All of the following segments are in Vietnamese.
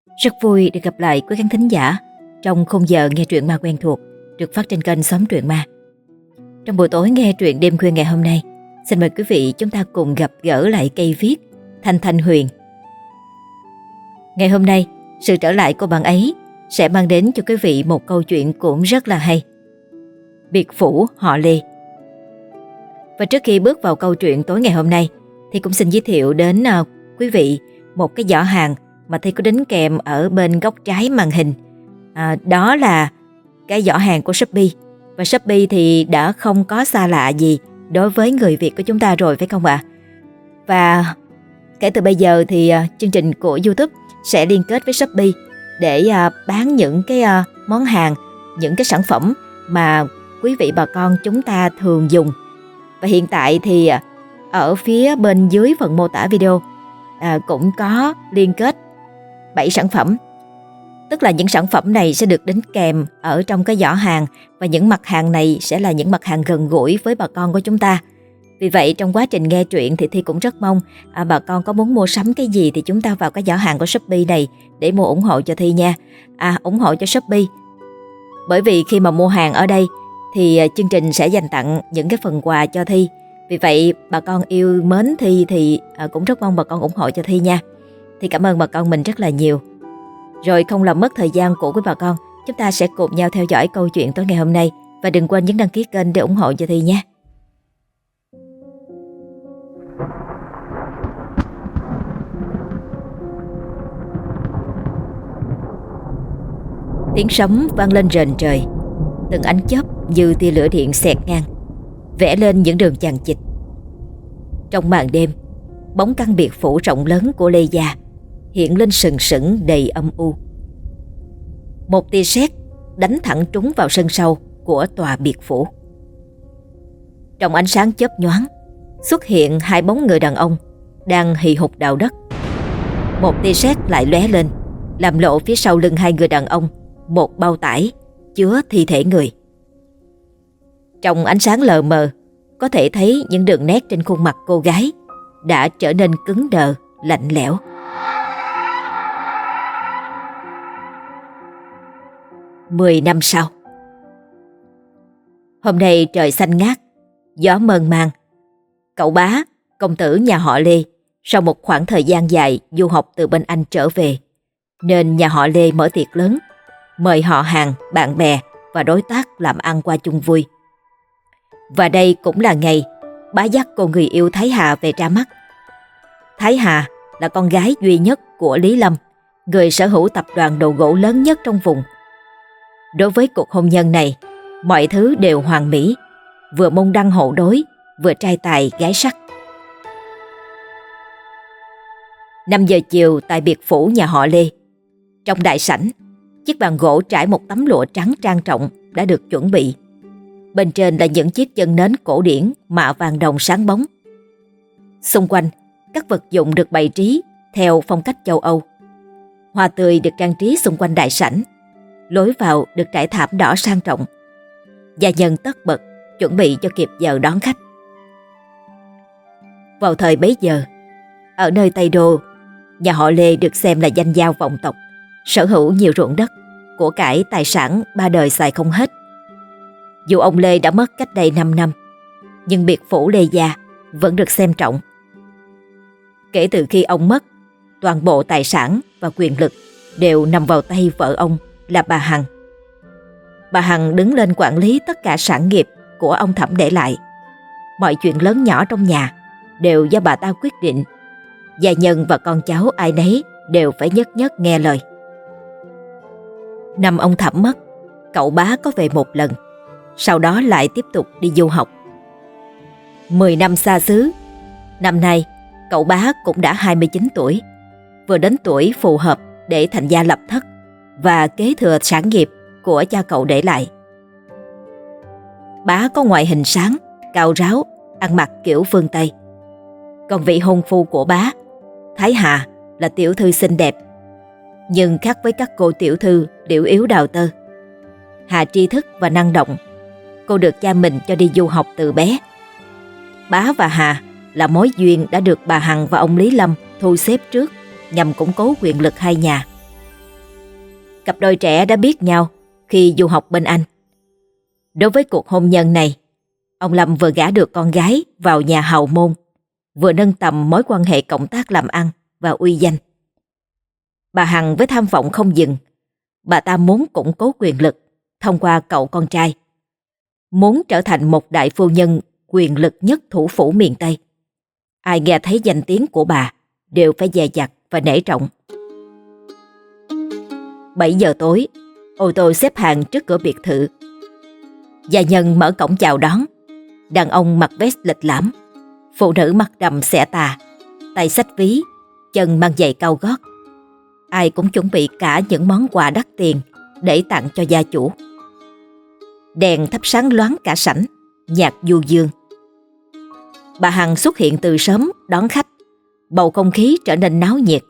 Rất vui được gặp lại quý khán thính giả trong khung giờ nghe truyện ma quen thuộc được phát trên kênh Xóm Truyện Ma. Trong buổi tối nghe truyện đêm khuya ngày hôm nay, xin mời quý vị chúng ta cùng gặp gỡ lại cây viết Thanh Thanh Huyền. Ngày hôm nay, sự trở lại của bạn ấy sẽ mang đến cho quý vị một câu chuyện cũng rất là hay. Biệt phủ họ Lê. Và trước khi bước vào câu chuyện tối ngày hôm nay thì cũng xin giới thiệu đến quý vị một cái giỏ hàng mà Thi có đính kèm ở bên góc trái màn hình. Đó là cái giỏ hàng của Shopee. Và Shopee thì đã không có xa lạ gì đối với người Việt của chúng ta rồi, phải không ạ? Và kể từ bây giờ thì chương trình của YouTube sẽ liên kết với Shopee để bán những cái món hàng, những cái sản phẩm mà quý vị bà con chúng ta thường dùng. Và hiện tại thì ở phía bên dưới phần mô tả video cũng có liên kết 7 sản phẩm. Tức là những sản phẩm này sẽ được đính kèm ở trong cái giỏ hàng, và những mặt hàng này sẽ là những mặt hàng gần gũi với bà con của chúng ta. Vì vậy trong quá trình nghe truyện thì Thi cũng rất mong bà con có muốn mua sắm cái gì thì chúng ta vào cái giỏ hàng của Shopee này để mua ủng hộ cho Thi nha. Ủng hộ cho Shopee. Bởi vì khi mà mua hàng ở đây thì chương trình sẽ dành tặng những cái phần quà cho Thi. Vì vậy bà con yêu mến Thi thì cũng rất mong bà con ủng hộ cho Thi nha. Thì cảm ơn bà con mình rất là nhiều. Rồi không làm mất thời gian của quý bà con, chúng ta sẽ cùng nhau theo dõi câu chuyện tối ngày hôm nay. Và đừng quên nhấn đăng ký kênh để ủng hộ cho Thi nhé. Tiếng sấm vang lên rền trời. Từng ánh chớp như tia lửa điện xẹt ngang, vẽ lên những đường chằng chịt. Trong màn đêm, bóng căn biệt phủ rộng lớn của Lê gia hiện lên sừng sững đầy âm u. Một tia sét đánh thẳng trúng vào sân sau của tòa biệt phủ. Trong ánh sáng chớp nhoáng, xuất hiện hai bóng người đàn ông đang hì hục đào đất. Một tia sét lại lóe lên, làm lộ phía sau lưng hai người đàn ông một bao tải chứa thi thể người. Trong ánh sáng lờ mờ, có thể thấy những đường nét trên khuôn mặt cô gái đã trở nên cứng đờ, lạnh lẽo. Mười năm sau. Hôm nay trời xanh ngát, gió mơn man. Cậu Bá, công tử nhà họ Lê, sau một khoảng thời gian dài du học từ bên Anh trở về, nên nhà họ Lê mở tiệc lớn, mời họ hàng, bạn bè và đối tác làm ăn qua chung vui. Và đây cũng là ngày bá dắt cô người yêu Thái Hà về ra mắt. Thái Hà là con gái duy nhất của Lý Lâm, người sở hữu tập đoàn đồ gỗ lớn nhất trong vùng. Đối với cuộc hôn nhân này, mọi thứ đều hoàn mỹ, vừa môn đăng hộ đối, vừa trai tài gái sắc. 5 giờ chiều tại biệt phủ nhà họ Lê. Trong đại sảnh, chiếc bàn gỗ trải một tấm lụa trắng trang trọng đã được chuẩn bị. Bên trên là những chiếc chân nến cổ điển mạ vàng đồng sáng bóng. Xung quanh, các vật dụng được bày trí theo phong cách châu Âu. Hoa tươi được trang trí xung quanh đại sảnh. Lối vào được trải thảm đỏ sang trọng. Gia nhân tất bật chuẩn bị cho kịp giờ đón khách. Vào thời bấy giờ, ở nơi Tây Đô, nhà họ Lê được xem là danh giao vọng tộc, sở hữu nhiều ruộng đất, của cải tài sản ba đời xài không hết. Dù ông Lê đã mất cách đây 5 năm, nhưng biệt phủ Lê gia vẫn được xem trọng. Kể từ khi ông mất, toàn bộ tài sản và quyền lực đều nằm vào tay vợ ông là bà Hằng. Bà Hằng đứng lên quản lý tất cả sản nghiệp của ông Thẩm để lại. Mọi chuyện lớn nhỏ trong nhà đều do bà ta quyết định. Gia nhân và con cháu ai nấy đều phải nhất nhất nghe lời. Năm ông Thẩm mất, cậu Bá có về một lần, sau đó lại tiếp tục đi du học. 10 năm xa xứ, năm nay cậu Bá cũng đã 29 tuổi, vừa đến tuổi phù hợp để thành gia lập thất và kế thừa sản nghiệp của cha cậu để lại. Bá có ngoại hình sáng, cao ráo, ăn mặc kiểu phương Tây. Còn vị hôn phu của Bá, Thái Hà, là tiểu thư xinh đẹp, nhưng khác với các cô tiểu thư liễu yếu đào tơ. Hà tri thức và năng động. Cô được cha mình cho đi du học từ bé. Bá và Hà là mối duyên đã được bà Hằng và ông Lý Lâm thu xếp trước nhằm củng cố quyền lực hai nhà. Cặp đôi trẻ đã biết nhau khi du học bên Anh. Đối với cuộc hôn nhân này, ông Lâm vừa gả được con gái vào nhà hào môn, vừa nâng tầm mối quan hệ cộng tác làm ăn và uy danh. Bà Hằng với tham vọng không dừng, bà ta muốn củng cố quyền lực thông qua cậu con trai, muốn trở thành một đại phu nhân quyền lực nhất thủ phủ miền Tây. Ai nghe thấy danh tiếng của bà đều phải dè dặt và nể trọng. 7 giờ tối, ô tô xếp hàng trước cửa biệt thự. Gia nhân mở cổng chào đón. Đàn ông mặc vest lịch lãm, phụ nữ mặc đầm xẻ tà, tay xách ví, chân mang giày cao gót. Ai cũng chuẩn bị cả những món quà đắt tiền để tặng cho gia chủ. Đèn thắp sáng loáng cả sảnh, nhạc du dương. Bà Hằng xuất hiện từ sớm đón khách, bầu không khí trở nên náo nhiệt.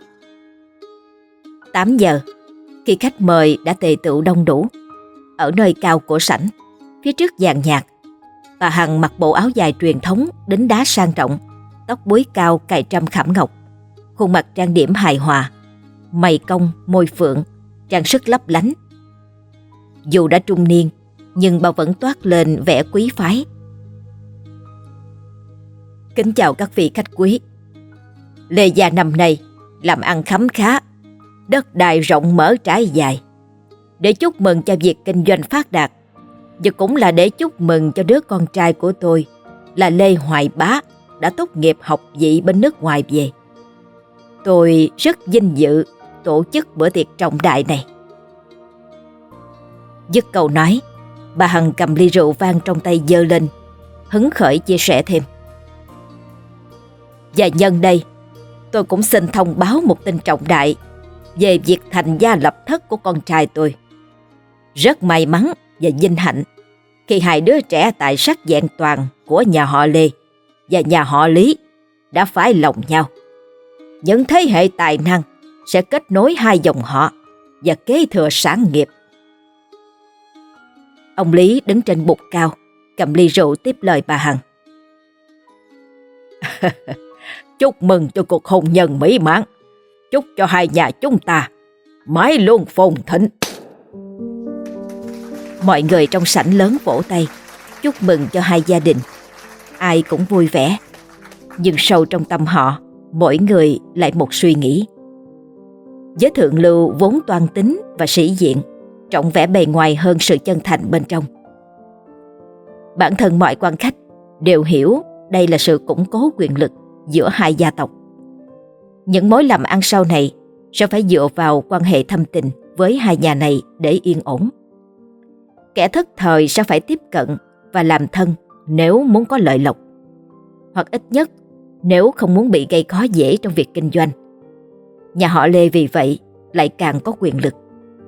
8 giờ, khi khách mời đã tề tựu đông đủ, ở nơi cao của sảnh, phía trước dàn nhạc, bà Hằng mặc bộ áo dài truyền thống đính đá sang trọng, tóc búi cao cài trâm khảm ngọc, khuôn mặt trang điểm hài hòa, mày cong môi phượng, trang sức lấp lánh. Dù đã trung niên, nhưng bà vẫn toát lên vẻ quý phái. Kính chào các vị khách quý. Lê gia năm nay làm ăn khấm khá, đất đai rộng mở trải dài. Để chúc mừng cho việc kinh doanh phát đạt, và cũng là để chúc mừng cho đứa con trai của tôi là Lê Hoài Bá đã tốt nghiệp học vị bên nước ngoài về. Tôi rất vinh dự tổ chức bữa tiệc trọng đại này. Dứt câu nói, bà Hằng cầm ly rượu vang trong tay giơ lên, hứng khởi chia sẻ thêm. Và nhân đây, tôi cũng xin thông báo một tin trọng đại về việc thành gia lập thất của con trai tôi. Rất may mắn và vinh hạnh khi hai đứa trẻ tài sắc vẹn toàn của nhà họ Lê và nhà họ Lý đã phái lòng nhau. Những thế hệ tài năng sẽ kết nối hai dòng họ và kế thừa sản nghiệp. Ông Lý đứng trên bục cao, cầm ly rượu tiếp lời bà Hằng. Chúc mừng cho cuộc hôn nhân mỹ mãn. Chúc cho hai nhà chúng ta mãi luôn phồn thịnh. Mọi người trong sảnh lớn vỗ tay chúc mừng cho hai gia đình. Ai cũng vui vẻ, nhưng sâu trong tâm họ, mỗi người lại một suy nghĩ. Giới thượng lưu vốn toan tính và sĩ diện, trọng vẻ bề ngoài hơn sự chân thành bên trong. Bản thân mọi quan khách đều hiểu đây là sự củng cố quyền lực giữa hai gia tộc. Những mối làm ăn sau này sẽ phải dựa vào quan hệ thâm tình với hai nhà này để yên ổn. Kẻ thất thời sẽ phải tiếp cận và làm thân nếu muốn có lợi lộc, hoặc ít nhất nếu không muốn bị gây khó dễ trong việc kinh doanh. Nhà họ Lê vì vậy lại càng có quyền lực.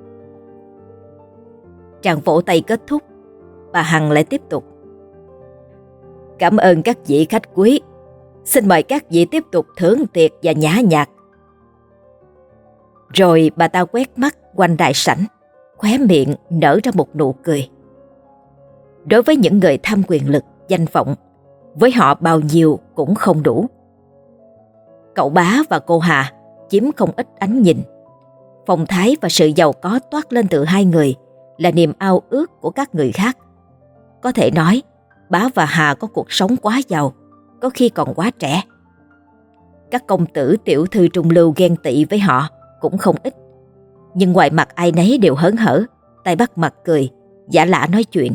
Tràng vỗ tay kết thúc, bà Hằng lại tiếp tục. Cảm ơn các vị khách quý. Xin mời các vị tiếp tục thưởng tiệc và nhã nhạc. Rồi bà ta quét mắt quanh đại sảnh, khóe miệng nở ra một nụ cười. Đối với những người tham quyền lực, danh vọng, với họ bao nhiêu cũng không đủ. Cậu Bá và cô Hà chiếm không ít ánh nhìn. Phong thái và sự giàu có toát lên từ hai người là niềm ao ước của các người khác. Có thể nói, Bá và Hà có cuộc sống quá giàu, có khi còn quá trẻ. Các công tử tiểu thư trung lưu ghen tị với họ cũng không ít. Nhưng ngoài mặt ai nấy đều hớn hở, tay bắt mặt cười, giả lả nói chuyện.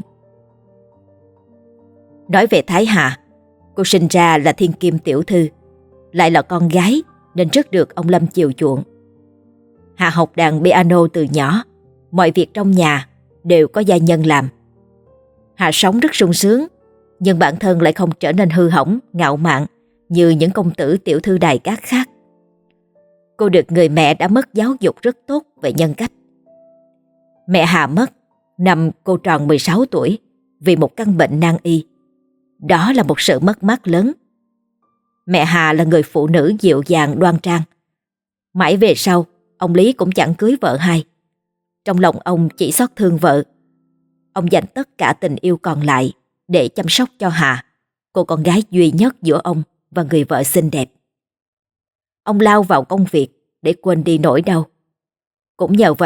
Nói về Thái Hà, cô sinh ra là thiên kim tiểu thư, lại là con gái nên rất được ông Lâm chiều chuộng. Hà học đàn piano từ nhỏ, mọi việc trong nhà đều có gia nhân làm. Hà sống rất sung sướng, nhưng bản thân lại không trở nên hư hỏng, ngạo mạn như những công tử tiểu thư đài cát khác. Cô được người mẹ đã mất giáo dục rất tốt về nhân cách. Mẹ Hà mất năm cô tròn 16 tuổi vì một căn bệnh nan y. Đó là một sự mất mát lớn. Mẹ Hà là người phụ nữ dịu dàng đoan trang. Mãi về sau, ông Lý cũng chẳng cưới vợ hai. Trong lòng ông chỉ xót thương vợ. Ông dành tất cả tình yêu còn lại để chăm sóc cho Hà, cô con gái duy nhất giữa ông và người vợ xinh đẹp. Ông lao vào công việc để quên đi nỗi đau. Cũng nhờ vậy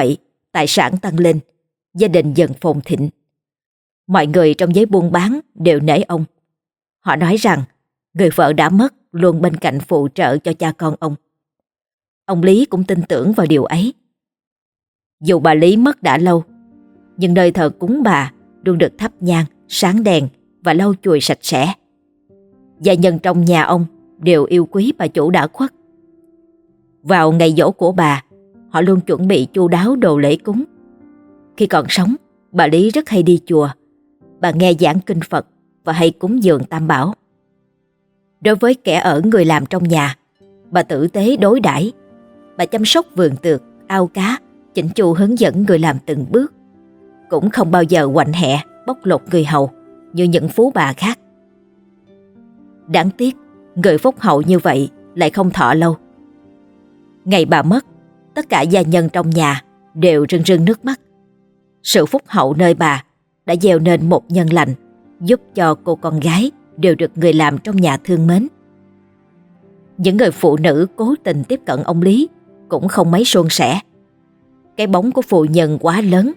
tài sản tăng lên, gia đình dần phồn thịnh. Mọi người trong giới buôn bán đều nể ông. Họ nói rằng người vợ đã mất luôn bên cạnh phụ trợ cho cha con ông. Ông Lý cũng tin tưởng vào điều ấy. Dù bà Lý mất đã lâu, nhưng nơi thờ cúng bà luôn được thắp nhang, sáng đèn và lau chùi sạch sẽ. Gia nhân trong nhà ông đều yêu quý bà chủ đã khuất. Vào ngày giỗ của bà, họ luôn chuẩn bị chu đáo đồ lễ cúng. Khi còn sống, bà Lý rất hay đi chùa. Bà nghe giảng kinh Phật và hay cúng dường Tam Bảo. Đối với kẻ ở người làm trong nhà, bà tử tế đối đãi. Bà chăm sóc vườn tược, ao cá, chỉnh chu hướng dẫn người làm từng bước. Cũng không bao giờ quạnh hẹ, bóc lột người hầu như những phú bà khác. Đáng tiếc, người phúc hậu như vậy lại không thọ lâu. Ngày bà mất, tất cả gia nhân trong nhà đều rưng rưng nước mắt. Sự phúc hậu nơi bà đã gieo nên một nhân lành, giúp cho cô con gái đều được người làm trong nhà thương mến. Những người phụ nữ cố tình tiếp cận ông Lý cũng không mấy suôn sẻ. Cái bóng của phụ nhân quá lớn.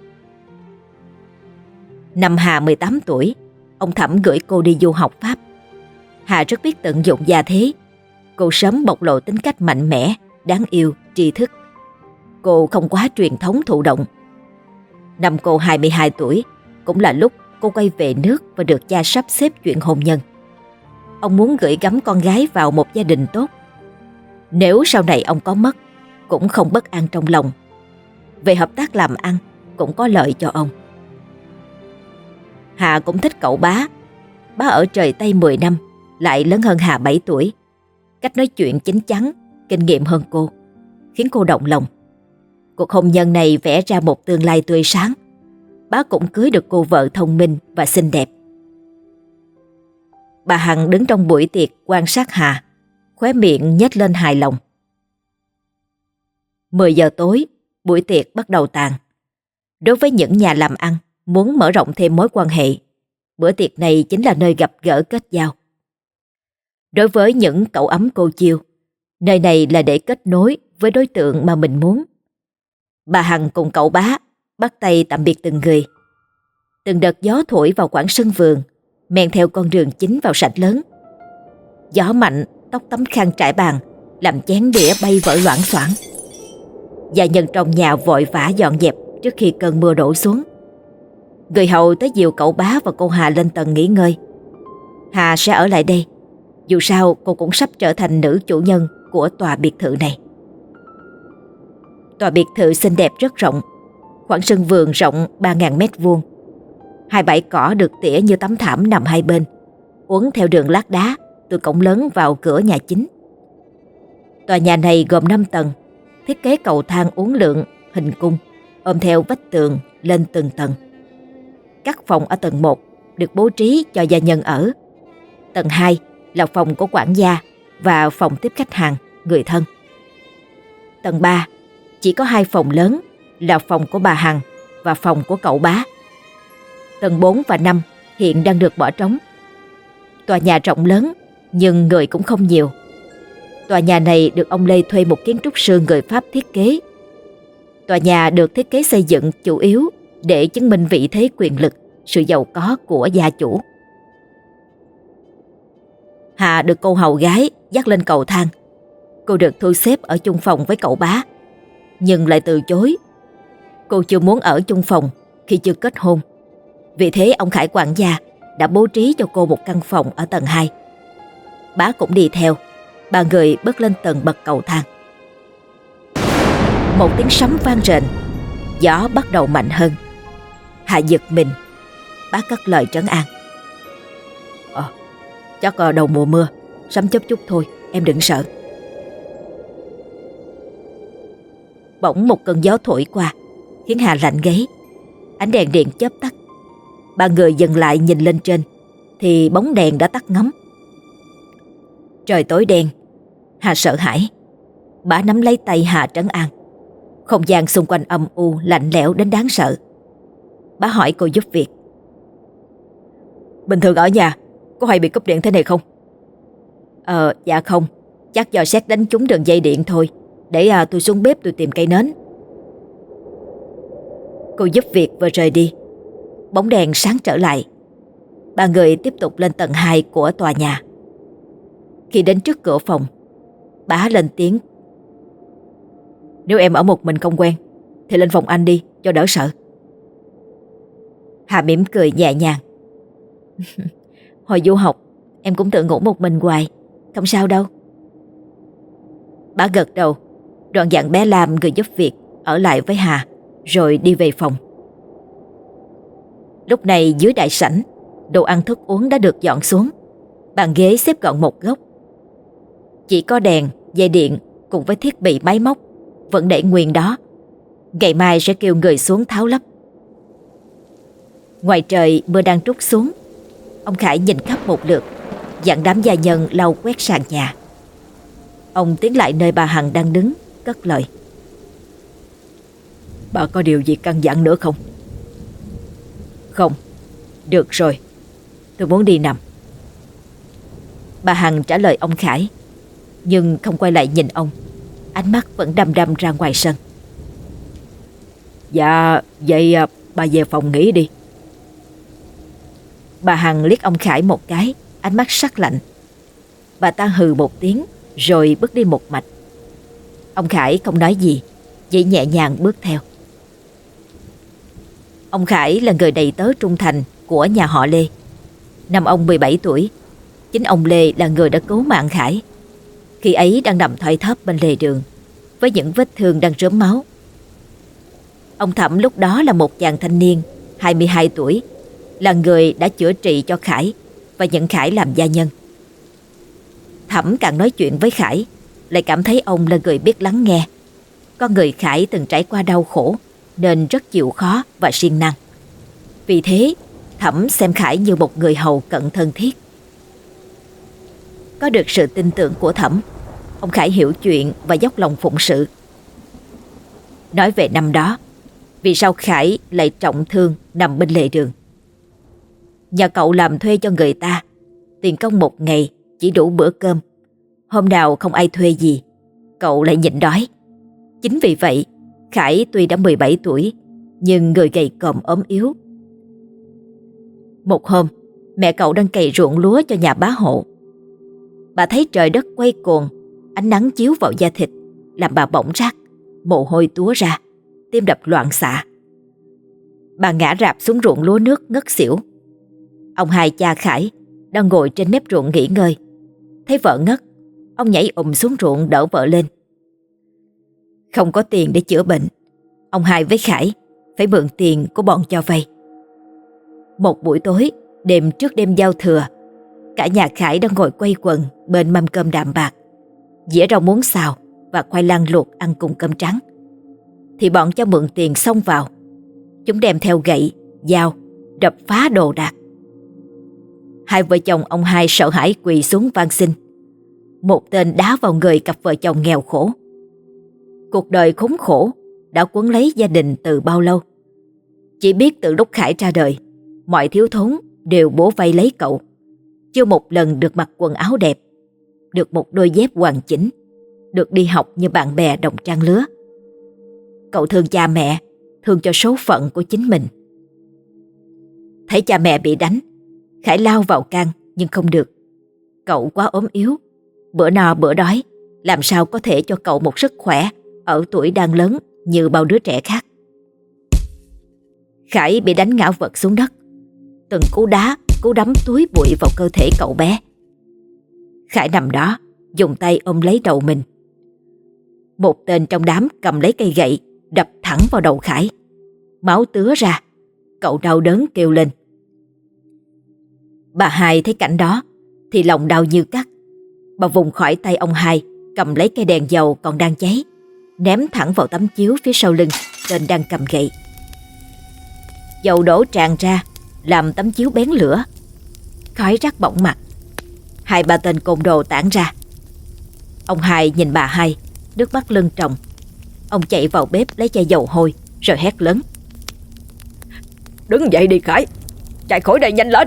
Năm Hà 18 tuổi, ông Thẩm gửi cô đi du học Pháp. Hà rất biết tận dụng gia thế. Cô sớm bộc lộ tính cách mạnh mẽ, đáng yêu, tri thức. Cô không quá truyền thống thụ động. Năm cô 22 tuổi, cũng là lúc cô quay về nước và được cha sắp xếp chuyện hôn nhân. Ông muốn gửi gắm con gái vào một gia đình tốt. Nếu sau này ông có mất, cũng không bất an trong lòng. Về hợp tác làm ăn, cũng có lợi cho ông. Hà cũng thích cậu bá. Bá ở trời Tây 10 năm, lại lớn hơn Hà 7 tuổi. Cách nói chuyện chín chắn, kinh nghiệm hơn cô, khiến cô động lòng. Cuộc hôn nhân này vẽ ra một tương lai tươi sáng. Bá cũng cưới được cô vợ thông minh và xinh đẹp. Bà Hằng đứng trong buổi tiệc quan sát Hà, khóe miệng nhếch lên hài lòng. 10 giờ tối, buổi tiệc bắt đầu tàn. Đối với những nhà làm ăn muốn mở rộng thêm mối quan hệ, bữa tiệc này chính là nơi gặp gỡ kết giao. Đối với những cậu ấm cô chiêu, nơi này là để kết nối với đối tượng mà mình muốn. Bà Hằng cùng cậu bá bắt tay tạm biệt từng người. Từng đợt gió thổi vào quãng sân vườn, men theo con đường chính vào sảnh lớn. Gió mạnh tóc tấm khăn trải bàn, làm chén đĩa bay vỡ loảng xoảng. Gia nhân trong nhà vội vã dọn dẹp trước khi cơn mưa đổ xuống. Người hầu tới dìu cậu bá và cô Hà lên tầng nghỉ ngơi. Hà sẽ ở lại đây, dù sao cô cũng sắp trở thành nữ chủ nhân của tòa biệt thự này. Tòa biệt thự xinh đẹp rất rộng, khoảng sân vườn rộng 3.000 mét vuông. 2 bãi cỏ được tỉa như tấm thảm nằm hai bên, uốn theo đường lát đá từ cổng lớn vào cửa nhà chính. Tòa nhà này gồm 5 tầng, thiết kế cầu thang uốn lượn hình cung, ôm theo vách tường lên từng tầng. Các phòng ở tầng 1 được bố trí cho gia nhân ở. Tầng 2 là phòng của quản gia và phòng tiếp khách hàng, người thân. Tầng 3 chỉ có 2 phòng lớn là phòng của bà Hằng và phòng của cậu bá. Tầng 4 và 5 hiện đang được bỏ trống. Tòa nhà rộng lớn nhưng người cũng không nhiều. Tòa nhà này được ông Lê thuê một kiến trúc sư người Pháp thiết kế. Tòa nhà được thiết kế xây dựng chủ yếu để chứng minh vị thế quyền lực, sự giàu có của gia chủ. Hà được cô hầu gái dắt lên cầu thang. Cô được thu xếp ở chung phòng với cậu bá, nhưng lại từ chối. Cô chưa muốn ở chung phòng khi chưa kết hôn. Vì thế ông Khải quản gia đã bố trí cho cô một căn phòng ở tầng 2. Bá cũng đi theo. Ba người bước lên tầng bậc cầu thang. Một tiếng sấm vang rền, gió bắt đầu mạnh hơn. Hà giật mình. Bá cất lời trấn an: Chắc đầu mùa mưa, sấm chớp chút thôi, em đừng sợ. Bỗng một cơn gió thổi qua, khiến Hà lạnh gáy. Ánh đèn điện chớp tắt. Ba người dừng lại nhìn lên trên, thì bóng đèn đã tắt ngấm. Trời tối đen. Hà sợ hãi. Bá nắm lấy tay Hà trấn an. Không gian xung quanh âm u, lạnh lẽo đến đáng sợ. Bá hỏi cô giúp việc: Bình thường ở nhà có hay bị cúp điện thế này không? Dạ không. Chắc do sét đánh trúng đường dây điện thôi. Để tôi xuống bếp tôi tìm cây nến. Cô giúp việc vừa rời đi, bóng đèn sáng trở lại. Ba người tiếp tục lên tầng 2 của tòa nhà. Khi đến trước cửa phòng, bá lên tiếng: "Nếu em ở một mình không quen thì lên phòng anh đi cho đỡ sợ." Hà mỉm cười nhẹ nhàng. "Hồi du học em cũng tự ngủ một mình hoài, không sao đâu." Bá gật đầu, đoạn dặn bé Lam người giúp việc ở lại với Hà, rồi đi về phòng. Lúc này dưới đại sảnh, đồ ăn thức uống đã được dọn xuống, bàn ghế xếp gọn một góc. Chỉ có đèn, dây điện cùng với thiết bị máy móc vẫn để nguyên đó. Ngày mai sẽ kêu người xuống tháo lắp. Ngoài trời mưa đang trút xuống. Ông Khải nhìn khắp một lượt, dặn đám gia nhân lau quét sàn nhà. Ông tiến lại nơi bà Hằng đang đứng, cất lời: "Bà có điều gì căn dặn nữa không?" "Không, được rồi, tôi muốn đi nằm." Bà Hằng trả lời ông Khải, nhưng không quay lại nhìn ông. Ánh mắt vẫn đăm đăm ra ngoài sân. "Dạ, vậy bà về phòng nghỉ đi." Bà Hằng liếc ông Khải một cái, ánh mắt sắc lạnh. Bà ta hừ một tiếng rồi bước đi một mạch. Ông Khải không nói gì, chỉ nhẹ nhàng bước theo. Ông Khải là người đầy tớ trung thành của nhà họ Lê. Năm ông 17 tuổi, chính ông Lê là người đã cứu mạng Khải. Khi ấy đang nằm thoi thóp bên lề đường, với những vết thương đang rớm máu. Ông Thẩm lúc đó là một chàng thanh niên 22 tuổi, là người đã chữa trị cho Khải và nhận Khải làm gia nhân. Thẩm càng nói chuyện với Khải, lại cảm thấy ông là người biết lắng nghe. Con người Khải từng trải qua đau khổ nên rất chịu khó và siêng năng. Vì thế Thẩm xem Khải như một người hầu cận thân thiết. Có được sự tin tưởng của Thẩm, ông Khải hiểu chuyện và dốc lòng phụng sự. Nói về năm đó, vì sao Khải lại trọng thương nằm bên lề đường? Nhà cậu làm thuê cho người ta, tiền công một ngày chỉ đủ bữa cơm. Hôm nào không ai thuê gì, cậu lại nhịn đói. Chính vì vậy, Khải tuy đã 17 tuổi, nhưng người gầy còm ốm yếu. Một hôm, mẹ cậu đang cày ruộng lúa cho nhà bá hộ. Bà thấy trời đất quay cuồng, ánh nắng chiếu vào da thịt, làm bà bỏng rát, mồ hôi túa ra, tim đập loạn xạ. Bà ngã rạp xuống ruộng lúa nước ngất xỉu. Ông hai cha Khải đang ngồi trên mép ruộng nghỉ ngơi. Thấy vợ ngất, ông nhảy xuống ruộng đỡ vợ lên. Không có tiền để chữa bệnh, ông hai với Khải phải mượn tiền của bọn cho vay. Một buổi tối, đêm trước đêm giao thừa, cả nhà Khải đang ngồi quây quần bên mâm cơm đạm bạc, dĩa rau muống xào và khoai lang luộc ăn cùng cơm trắng. Thì bọn cho mượn tiền xông vào. Chúng đem theo gậy, dao, đập phá đồ đạc. Hai vợ chồng ông hai sợ hãi quỳ xuống van xin. Một tên đá vào người cặp vợ chồng nghèo khổ. Cuộc đời khốn khổ đã quấn lấy gia đình từ bao lâu. Chỉ biết từ lúc Khải ra đời, mọi thiếu thốn đều bổ vây lấy cậu. Chưa một lần được mặc quần áo đẹp, được một đôi dép hoàn chỉnh, được đi học như bạn bè đồng trang lứa. Cậu thương cha mẹ, thương cho số phận của chính mình. Thấy cha mẹ bị đánh, Khải lao vào can nhưng không được. Cậu quá ốm yếu, bữa no bữa đói, làm sao có thể cho cậu một sức khỏe ở tuổi đang lớn như bao đứa trẻ khác. Khải bị đánh ngã vật xuống đất. Từng cú đá, cú đấm túi bụi vào cơ thể cậu bé. Khải nằm đó, dùng tay ôm lấy đầu mình. Một tên trong đám cầm lấy cây gậy, đập thẳng vào đầu Khải. Máu tứa ra, cậu đau đớn kêu lên. Bà hai thấy cảnh đó thì lòng đau như cắt. Bà vùng khỏi tay ông hai, cầm lấy cây đèn dầu còn đang cháy, ném thẳng vào tấm chiếu phía sau lưng tên đang cầm gậy. Dầu đổ tràn ra, làm tấm chiếu bén lửa. Khói rắc bỏng mặt. Hai ba tên côn đồ tản ra. Ông hai nhìn bà hai, nước mắt lưng tròng. Ông chạy vào bếp lấy chai dầu hôi rồi hét lớn. Đứng dậy đi Khải, chạy khỏi đây nhanh lên.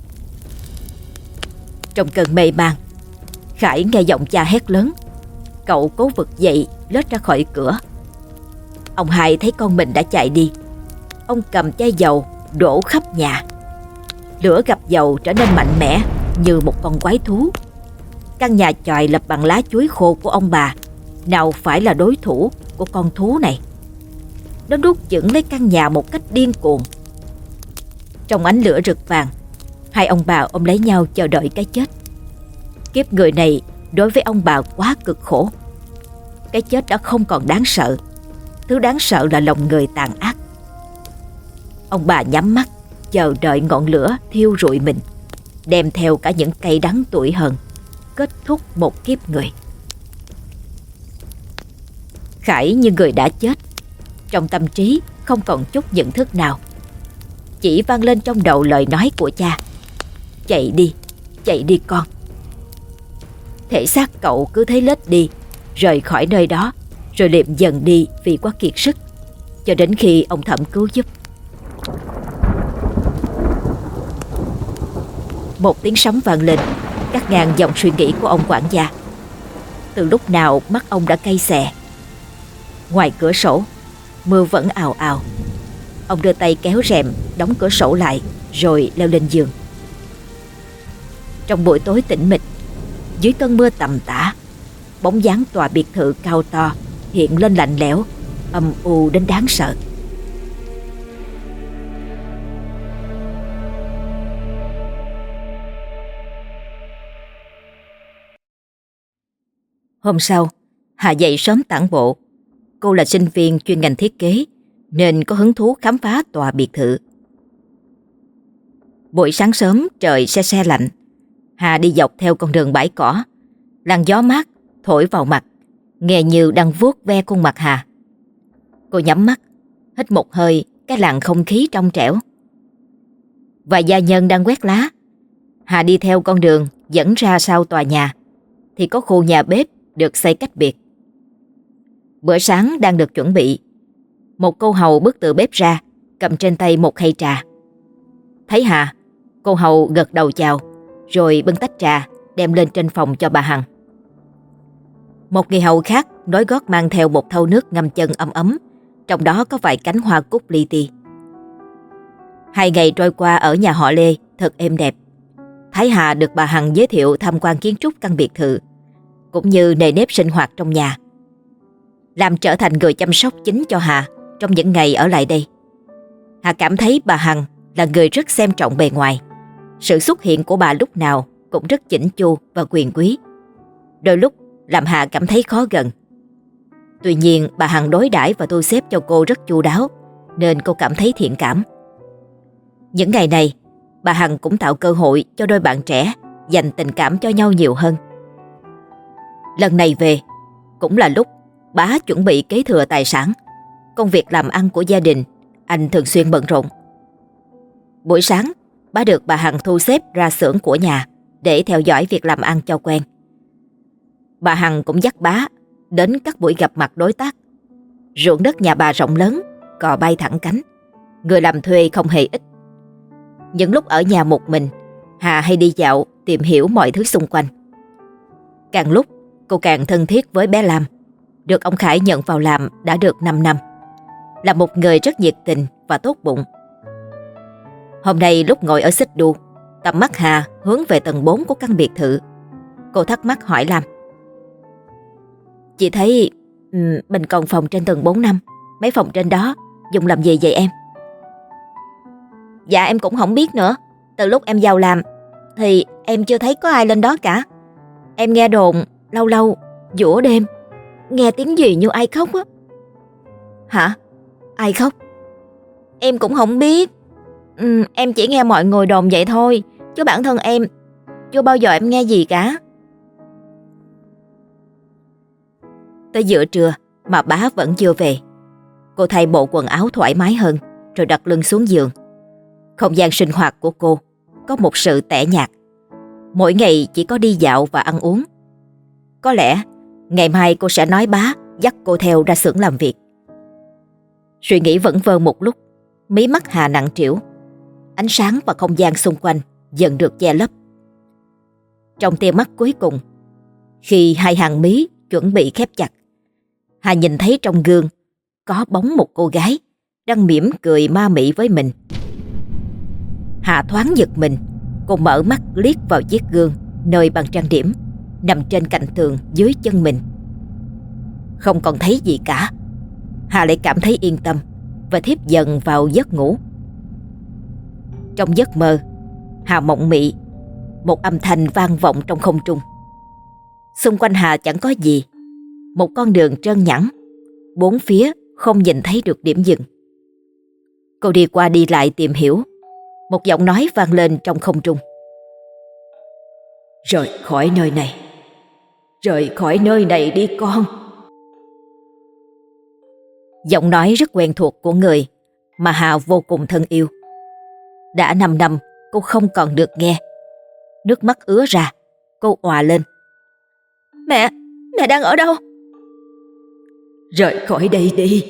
Trong cơn mê man, Khải nghe giọng cha hét lớn. Cậu cố vực dậy, lết ra khỏi cửa. Ông hai thấy con mình đã chạy đi, ông cầm chai dầu đổ khắp nhà. Lửa gặp dầu trở nên mạnh mẽ như một con quái thú. Căn nhà chòi lập bằng lá chuối khô của ông bà nào phải là đối thủ của con thú này. Nó đốt chửng lấy căn nhà một cách điên cuồng. Trong ánh lửa rực vàng, hai ông bà ôm lấy nhau chờ đợi cái chết. Kiếp người này đối với ông bà quá cực khổ. Cái chết đã không còn đáng sợ. Thứ đáng sợ là lòng người tàn ác. Ông bà nhắm mắt chờ đợi ngọn lửa thiêu rụi mình, đem theo cả những cay đắng tủi hờn, kết thúc một kiếp người. Khải như người đã chết. Trong tâm trí không còn chút nhận thức nào. Chỉ vang lên trong đầu lời nói của cha: chạy đi con. Thể xác cậu cứ thế lết đi, rời khỏi nơi đó, rồi liệm dần đi vì quá kiệt sức, cho đến khi ông Thẩm cứu giúp. Một tiếng sấm vang lên, cắt ngang dòng suy nghĩ của ông quản gia. Từ lúc nào mắt ông đã cay xè. Ngoài cửa sổ, mưa vẫn ào ào. Ông đưa tay kéo rèm, đóng cửa sổ lại, rồi leo lên giường. Trong buổi tối tĩnh mịch, dưới cơn mưa tầm tã, bóng dáng tòa biệt thự cao to hiện lên lạnh lẽo, âm u đến đáng sợ. Hôm sau, Hà dậy sớm tản bộ. Cô là sinh viên chuyên ngành thiết kế nên có hứng thú khám phá tòa biệt thự. Buổi sáng sớm trời se se lạnh. Hà đi dọc theo con đường bãi cỏ. Làn gió mát thổi vào mặt, nghe như đang vuốt ve khuôn mặt Hà. Cô nhắm mắt, hít một hơi cái làn không khí trong trẻo. Vài gia nhân đang quét lá. Hà đi theo con đường dẫn ra sau tòa nhà thì có khu nhà bếp được xây cách biệt. Bữa sáng đang được chuẩn bị. Một cô hầu bước từ bếp ra, cầm trên tay một khay trà. Thấy Hà, cô hầu gật đầu chào, rồi bưng tách trà đem lên trên phòng cho bà Hằng. Một người hầu khác nối gót mang theo một thau nước ngâm chân ấm ấm, trong đó có vài cánh hoa cúc li ti. 2 ngày trôi qua ở nhà họ Lê thật êm đẹp. Thái Hà được bà Hằng giới thiệu tham quan kiến trúc căn biệt thự, cũng như nề nếp sinh hoạt trong nhà, làm trở thành người chăm sóc chính cho Hà trong những ngày ở lại đây. Hà cảm thấy bà Hằng là người rất xem trọng bề ngoài. Sự xuất hiện của bà lúc nào cũng rất chỉnh chu và quyền quý, đôi lúc làm Hà cảm thấy khó gần. Tuy nhiên bà Hằng đối đãi và thu xếp cho cô rất chu đáo, nên cô cảm thấy thiện cảm. Những ngày này, bà Hằng cũng tạo cơ hội cho đôi bạn trẻ dành tình cảm cho nhau nhiều hơn. Lần này về cũng là lúc bá chuẩn bị kế thừa tài sản. Công việc làm ăn của gia đình anh thường xuyên bận rộn. Buổi sáng, bá được bà Hằng thu xếp ra xưởng của nhà để theo dõi việc làm ăn cho quen. Bà Hằng cũng dắt bá đến các buổi gặp mặt đối tác. Ruộng đất nhà bà rộng lớn, cò bay thẳng cánh, người làm thuê không hề ít. Những lúc ở nhà một mình, Hà hay đi dạo tìm hiểu mọi thứ xung quanh. Càng lúc cô càng thân thiết với bé Lam, được ông Khải nhận vào làm đã được 5 năm. Là một người rất nhiệt tình và tốt bụng. Hôm nay lúc ngồi ở xích đu, tầm mắt Hà hướng về tầng 4 của căn biệt thự. Cô thắc mắc hỏi Lam: "Chị thấy mình còn phòng trên tầng 4 năm, mấy phòng trên đó dùng làm gì vậy em?" "Dạ em cũng không biết nữa. Từ lúc em vào làm thì em chưa thấy có ai lên đó cả. Em nghe đồn lâu lâu giữa đêm nghe tiếng gì như ai khóc á." "Hả? Ai khóc?" "Em cũng không biết. Em chỉ nghe mọi người đồn vậy thôi, chứ bản thân em chưa bao giờ em nghe gì cả." Tới giữa trưa mà bá vẫn chưa về. Cô thay bộ quần áo thoải mái hơn, rồi đặt lưng xuống giường. Không gian sinh hoạt của cô có một sự tẻ nhạt. Mỗi ngày chỉ có đi dạo và ăn uống. Có lẽ ngày mai cô sẽ nói bá dắt cô theo ra xưởng làm việc. Suy nghĩ vẩn vơ một lúc, mí mắt Hà nặng trĩu. Ánh sáng và không gian xung quanh dần được che lấp. Trong tia mắt cuối cùng, khi hai hàng mí chuẩn bị khép chặt, Hà nhìn thấy trong gương có bóng một cô gái đang mỉm cười ma mị với mình. Hà thoáng giật mình. Cô mở mắt liếc vào chiếc gương nơi bàn trang điểm nằm trên cạnh tường dưới chân mình. Không còn thấy gì cả. Hà lại cảm thấy yên tâm và thiếp dần vào giấc ngủ. Trong giấc mơ, Hà mộng mị. Một âm thanh vang vọng trong không trung. Xung quanh Hà chẳng có gì. Một con đường trơn nhẵn, bốn phía không nhìn thấy được điểm dừng. Cô đi qua đi lại tìm hiểu. Một giọng nói vang lên trong không trung. Rời khỏi nơi này. Rời khỏi nơi này đi con. Giọng nói rất quen thuộc của người mà Hà vô cùng thân yêu. Đã 5 năm cô không còn được nghe. Nước mắt ứa ra. Cô òa lên. Mẹ đang ở đâu? Rời khỏi đây đi.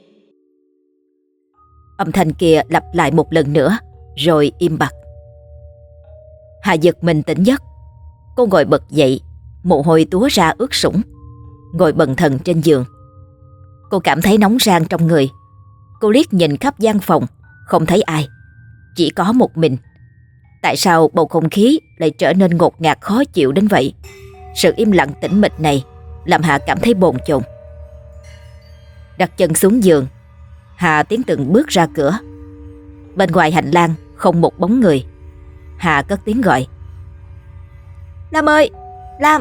Âm thanh kia lặp lại một lần nữa rồi im bặt. Hà giật mình tỉnh giấc. Cô ngồi bật dậy, mồ hôi túa ra ướt sũng. Ngồi bần thần trên giường. Cô cảm thấy nóng rang trong người. Cô liếc nhìn khắp gian phòng, không thấy ai. Chỉ có một mình. Tại sao bầu không khí lại trở nên ngột ngạt khó chịu đến vậy? Sự im lặng tĩnh mịch này làm Hà cảm thấy bồn chồn. Đặt chân xuống giường, Hà tiến từng bước ra cửa. Bên ngoài hành lang không một bóng người. Hà cất tiếng gọi. Lam ơi, Lam.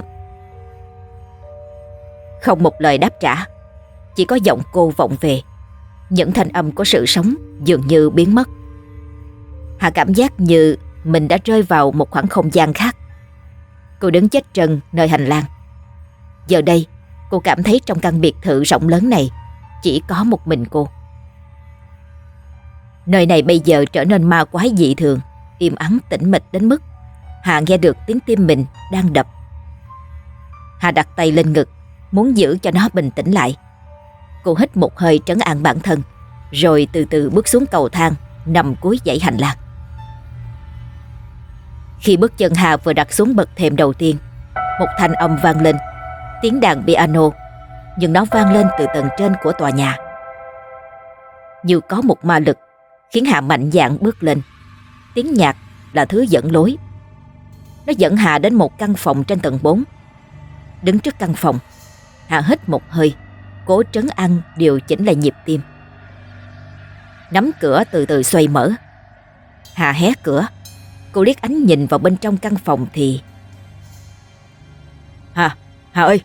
Không một lời đáp trả. Chỉ có giọng cô vọng về. Những thanh âm của sự sống dường như biến mất. Hà cảm giác như mình đã rơi vào một khoảng không gian khác. Cô đứng chết trân nơi hành lang. Giờ đây cô cảm thấy trong căn biệt thự rộng lớn này chỉ có một mình cô. Nơi này bây giờ trở nên ma quái dị thường, im ắng tĩnh mịch đến mức Hà nghe được tiếng tim mình đang đập. Hà đặt tay lên ngực, muốn giữ cho nó bình tĩnh lại. Cô hít một hơi trấn an bản thân, rồi từ từ bước xuống cầu thang nằm cuối dãy hành lang. Khi bước chân Hà vừa đặt xuống bậc thềm đầu tiên, một thanh âm vang lên, tiếng đàn piano, nhưng nó vang lên từ tầng trên của tòa nhà. Như có một ma lực khiến Hà mạnh dạn bước lên. Tiếng nhạc là thứ dẫn lối. Nó dẫn Hà đến một căn phòng trên tầng 4. Đứng trước căn phòng, Hà hít một hơi, cố trấn an điều chỉnh lại nhịp tim. Nắm cửa từ từ xoay mở. Hà hé cửa. Cô liếc ánh nhìn vào bên trong căn phòng thì... Hà ơi!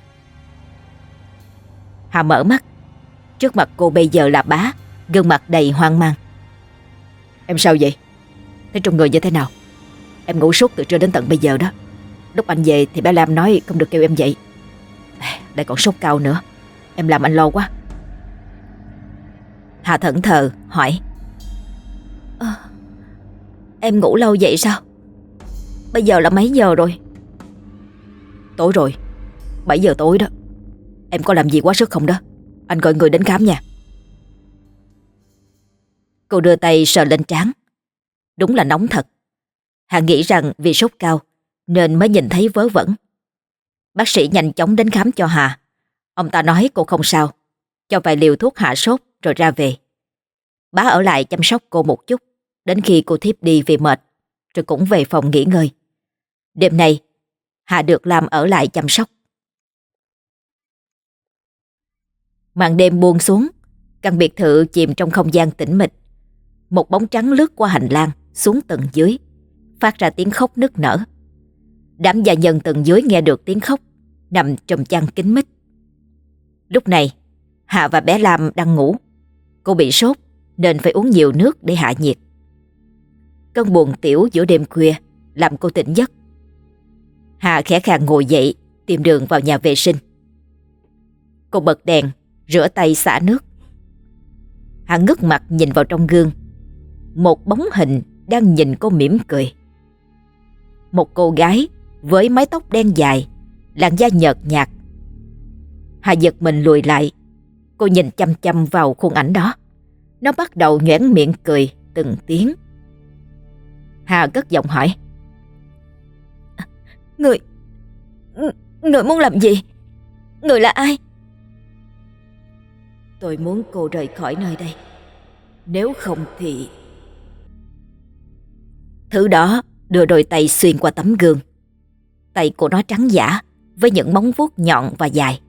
Hà mở mắt. Trước mặt cô bây giờ là bá, gương mặt đầy hoang mang. Em sao vậy? Thấy trong người như thế nào? Em ngủ suốt từ trưa đến tận bây giờ đó. Lúc anh về thì bé Lam nói không được kêu em dậy. Lại còn sốt cao nữa. Em làm anh lo quá. Hà thẫn thờ hỏi. Em ngủ lâu vậy sao? Bây giờ là mấy giờ rồi? Tối rồi, 7 giờ tối đó. Em có làm gì quá sức không đó? Anh gọi người đến khám nha. Cô đưa tay sờ lên trán. Đúng là nóng thật. Hà nghĩ rằng vì sốt cao nên mới nhìn thấy vớ vẩn. Bác sĩ nhanh chóng đến khám cho Hà. Ông ta nói cô không sao, cho vài liều thuốc hạ sốt rồi ra về. Bá ở lại chăm sóc cô một chút, đến khi cô thiếp đi vì mệt, rồi cũng về phòng nghỉ ngơi. Đêm nay, Hà được Lam ở lại chăm sóc. Màn đêm buông xuống, căn biệt thự chìm trong không gian tĩnh mịch. Một bóng trắng lướt qua hành lang xuống tầng dưới, phát ra tiếng khóc nức nở. Đám gia nhân tầng dưới nghe được tiếng khóc, nằm trùm chăn kín mít. Lúc này, Hà và bé Lam đang ngủ. Cô bị sốt nên phải uống nhiều nước để hạ nhiệt. Cơn buồn tiểu giữa đêm khuya làm cô tỉnh giấc. Hà khẽ khàng ngồi dậy, tìm đường vào nhà vệ sinh. Cô bật đèn, rửa tay xả nước. Hà ngước mặt nhìn vào trong gương. Một bóng hình đang nhìn cô mỉm cười. Một cô gái với mái tóc đen dài, làn da nhợt nhạt. Hà giật mình lùi lại. Cô nhìn chăm chăm vào khuôn ảnh đó. Nó bắt đầu nhoẻn miệng cười từng tiếng. Hà cất giọng hỏi. Người muốn làm gì? Người là ai? Tôi muốn cô rời khỏi nơi đây. Nếu không thì... Thứ đó đưa đôi tay xuyên qua tấm gương. Tay của nó trắng giả với những móng vuốt nhọn và dài.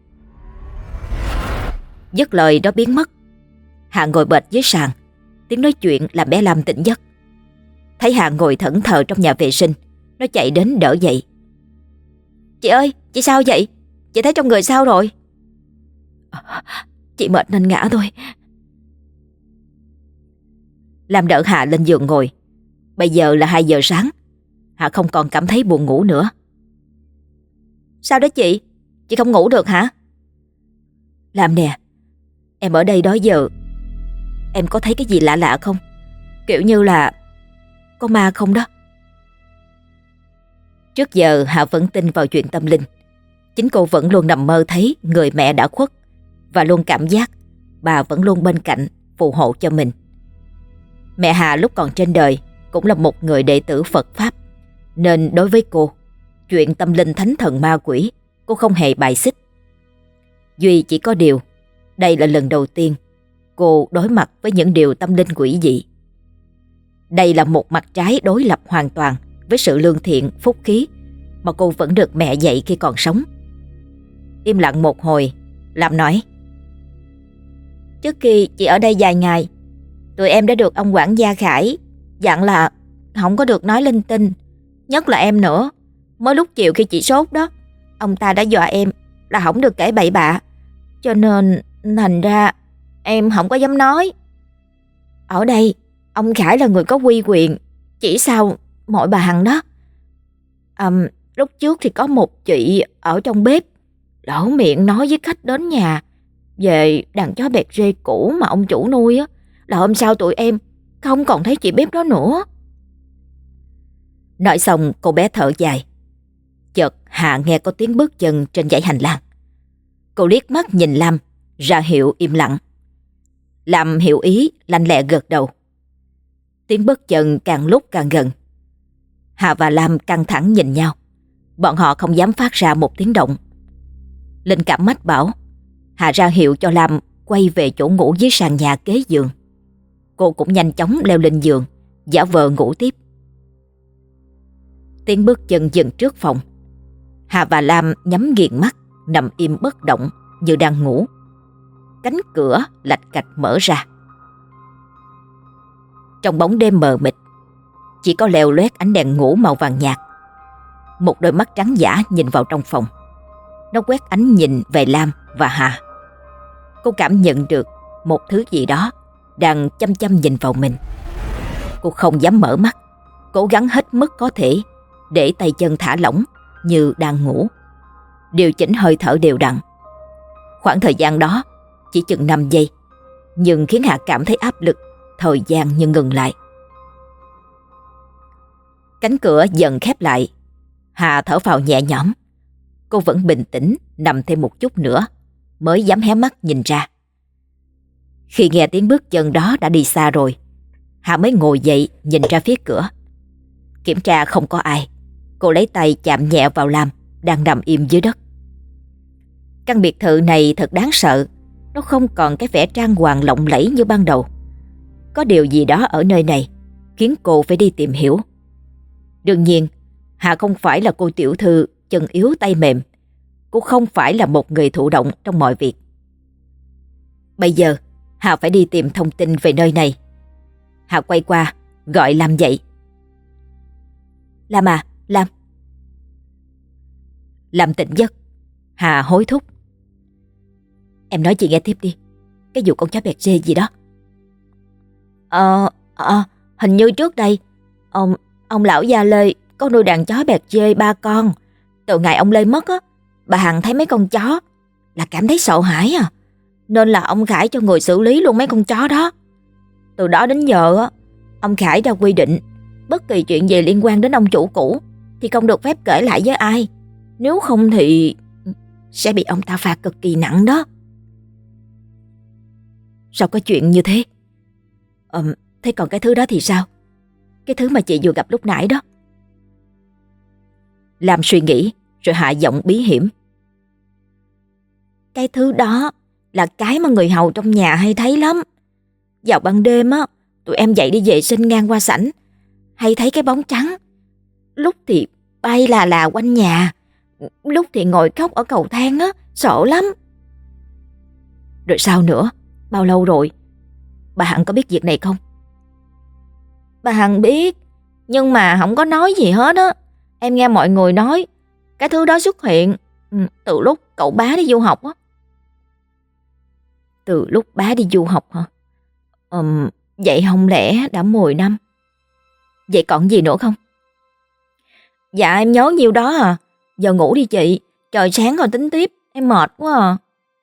Dứt lời nó biến mất. Hà ngồi bệt dưới sàn. Tiếng nói chuyện làm bé Lam tỉnh giấc. Thấy Hà ngồi thẫn thờ trong nhà vệ sinh, nó chạy đến đỡ dậy. Chị ơi, chị sao vậy? Chị thấy trong người sao rồi? Chị mệt nên ngã thôi. Lam đỡ Hà lên giường ngồi. Bây giờ là 2 giờ sáng. Hà không còn cảm thấy buồn ngủ nữa. Sao đó chị? Chị không ngủ được hả? Lam nè, em ở đây đó giờ, em có thấy cái gì lạ lạ không? Kiểu như là có ma không đó? Trước giờ Hà vẫn tin vào chuyện tâm linh. Chính cô vẫn luôn nằm mơ thấy người mẹ đã khuất, và luôn cảm giác bà vẫn luôn bên cạnh phù hộ cho mình. Mẹ Hà lúc còn trên đời cũng là một người đệ tử Phật Pháp, nên đối với cô, chuyện tâm linh thánh thần ma quỷ cô không hề bài xích. Duy chỉ có điều, đây là lần đầu tiên cô đối mặt với những điều tâm linh quỷ dị. Đây là một mặt trái đối lập hoàn toàn với sự lương thiện, phúc khí mà cô vẫn được mẹ dạy khi còn sống. Im lặng một hồi, Lam nói: Trước khi chị ở đây vài ngày, tụi em đã được ông quản gia Khải dặn là không có được nói linh tinh, nhất là em nữa. Mới lúc chiều khi chị sốt đó, ông ta đã dọa em là không được kể bậy bạ, cho nên thành ra em không có dám nói. Ở đây ông Khải là người có uy quyền, chỉ sau mọi bà Hằng đó. Lúc trước thì có một chị ở trong bếp lỡ miệng nói với khách đến nhà về đàn chó bẹt rê cũ mà ông chủ nuôi á, là hôm sau tụi em không còn thấy chị bếp đó nữa. Nói xong cô bé thở dài. Chợt Hạ nghe có tiếng bước chân trên dãy hành lang. Cô liếc mắt nhìn Lam, ra hiệu im lặng. Lam hiểu ý, lanh lẹ gật đầu. Tiếng bước chân càng lúc càng gần. Hà và Lam căng thẳng nhìn nhau. Bọn họ không dám phát ra một tiếng động. Linh cảm mách bảo Hà ra hiệu cho Lam quay về chỗ ngủ dưới sàn nhà kế giường. Cô cũng nhanh chóng leo lên giường, giả vờ ngủ tiếp. Tiếng bước chân dừng trước phòng. Hà và Lam nhắm nghiền mắt, nằm im bất động như đang ngủ. Cánh cửa lạch cạch mở ra. Trong bóng đêm mờ mịt, chỉ có leo loét ánh đèn ngủ màu vàng nhạt. Một đôi mắt trắng dã nhìn vào trong phòng. Nó quét ánh nhìn về Lam và Hà. Cô cảm nhận được một thứ gì đó đang chăm chăm nhìn vào mình. Cô không dám mở mắt, cố gắng hết mức có thể để tay chân thả lỏng như đang ngủ, điều chỉnh hơi thở đều đặn. Khoảng thời gian đó chỉ chừng 5 giây, nhưng khiến Hà cảm thấy áp lực, thời gian như ngừng lại. Cánh cửa dần khép lại. Hà thở phào nhẹ nhõm. Cô vẫn bình tĩnh nằm thêm một chút nữa mới dám hé mắt nhìn ra. Khi nghe tiếng bước chân đó đã đi xa rồi, Hà mới ngồi dậy nhìn ra phía cửa. Kiểm tra không có ai, cô lấy tay chạm nhẹ vào Lam đang nằm im dưới đất. Căn biệt thự này thật đáng sợ. Nó không còn cái vẻ trang hoàng lộng lẫy như ban đầu. Có điều gì đó ở nơi này khiến cô phải đi tìm hiểu. Đương nhiên, Hà không phải là cô tiểu thư chân yếu tay mềm. Cô không phải là một người thụ động trong mọi việc. Bây giờ Hà phải đi tìm thông tin về nơi này. Hà quay qua gọi Lam dậy. Lam à, Lam. Lam tỉnh giấc. Hà hối thúc. Em nói chị nghe tiếp đi. Cái vụ con chó bẹt dê gì đó. Hình như trước đây ông lão Gia Lê có nuôi đàn chó bẹt dê 3 con. Từ ngày ông Lê mất á, bà Hằng thấy mấy con chó là cảm thấy sợ hãi à, nên là ông Khải cho người xử lý luôn mấy con chó đó. Từ đó đến giờ á, ông Khải ra quy định bất kỳ chuyện gì liên quan đến ông chủ cũ thì không được phép kể lại với ai. Nếu không thì sẽ bị ông ta phạt cực kỳ nặng đó. Sao có chuyện như thế? Thế còn cái thứ đó thì sao? Cái thứ mà chị vừa gặp lúc nãy đó. Lam suy nghĩ rồi hạ giọng bí hiểm. Cái thứ đó là cái mà người hầu trong nhà hay thấy lắm. Vào ban đêm á, tụi em dậy đi vệ sinh ngang qua sảnh, hay thấy cái bóng trắng. Lúc thì bay là quanh nhà, lúc thì ngồi khóc ở cầu thang á, sợ lắm. Rồi sao nữa? Bao lâu rồi? Bà Hằng có biết việc này không? Bà Hằng biết, nhưng mà không có nói gì hết á. Em nghe mọi người nói cái thứ đó xuất hiện từ lúc cậu Bá đi du học á. Từ lúc Bá đi du học hả? Vậy không lẽ đã 10 năm? Vậy còn gì nữa không? Dạ em nhớ nhiêu đó à. Giờ ngủ đi chị, trời sáng rồi tính tiếp, em mệt quá à.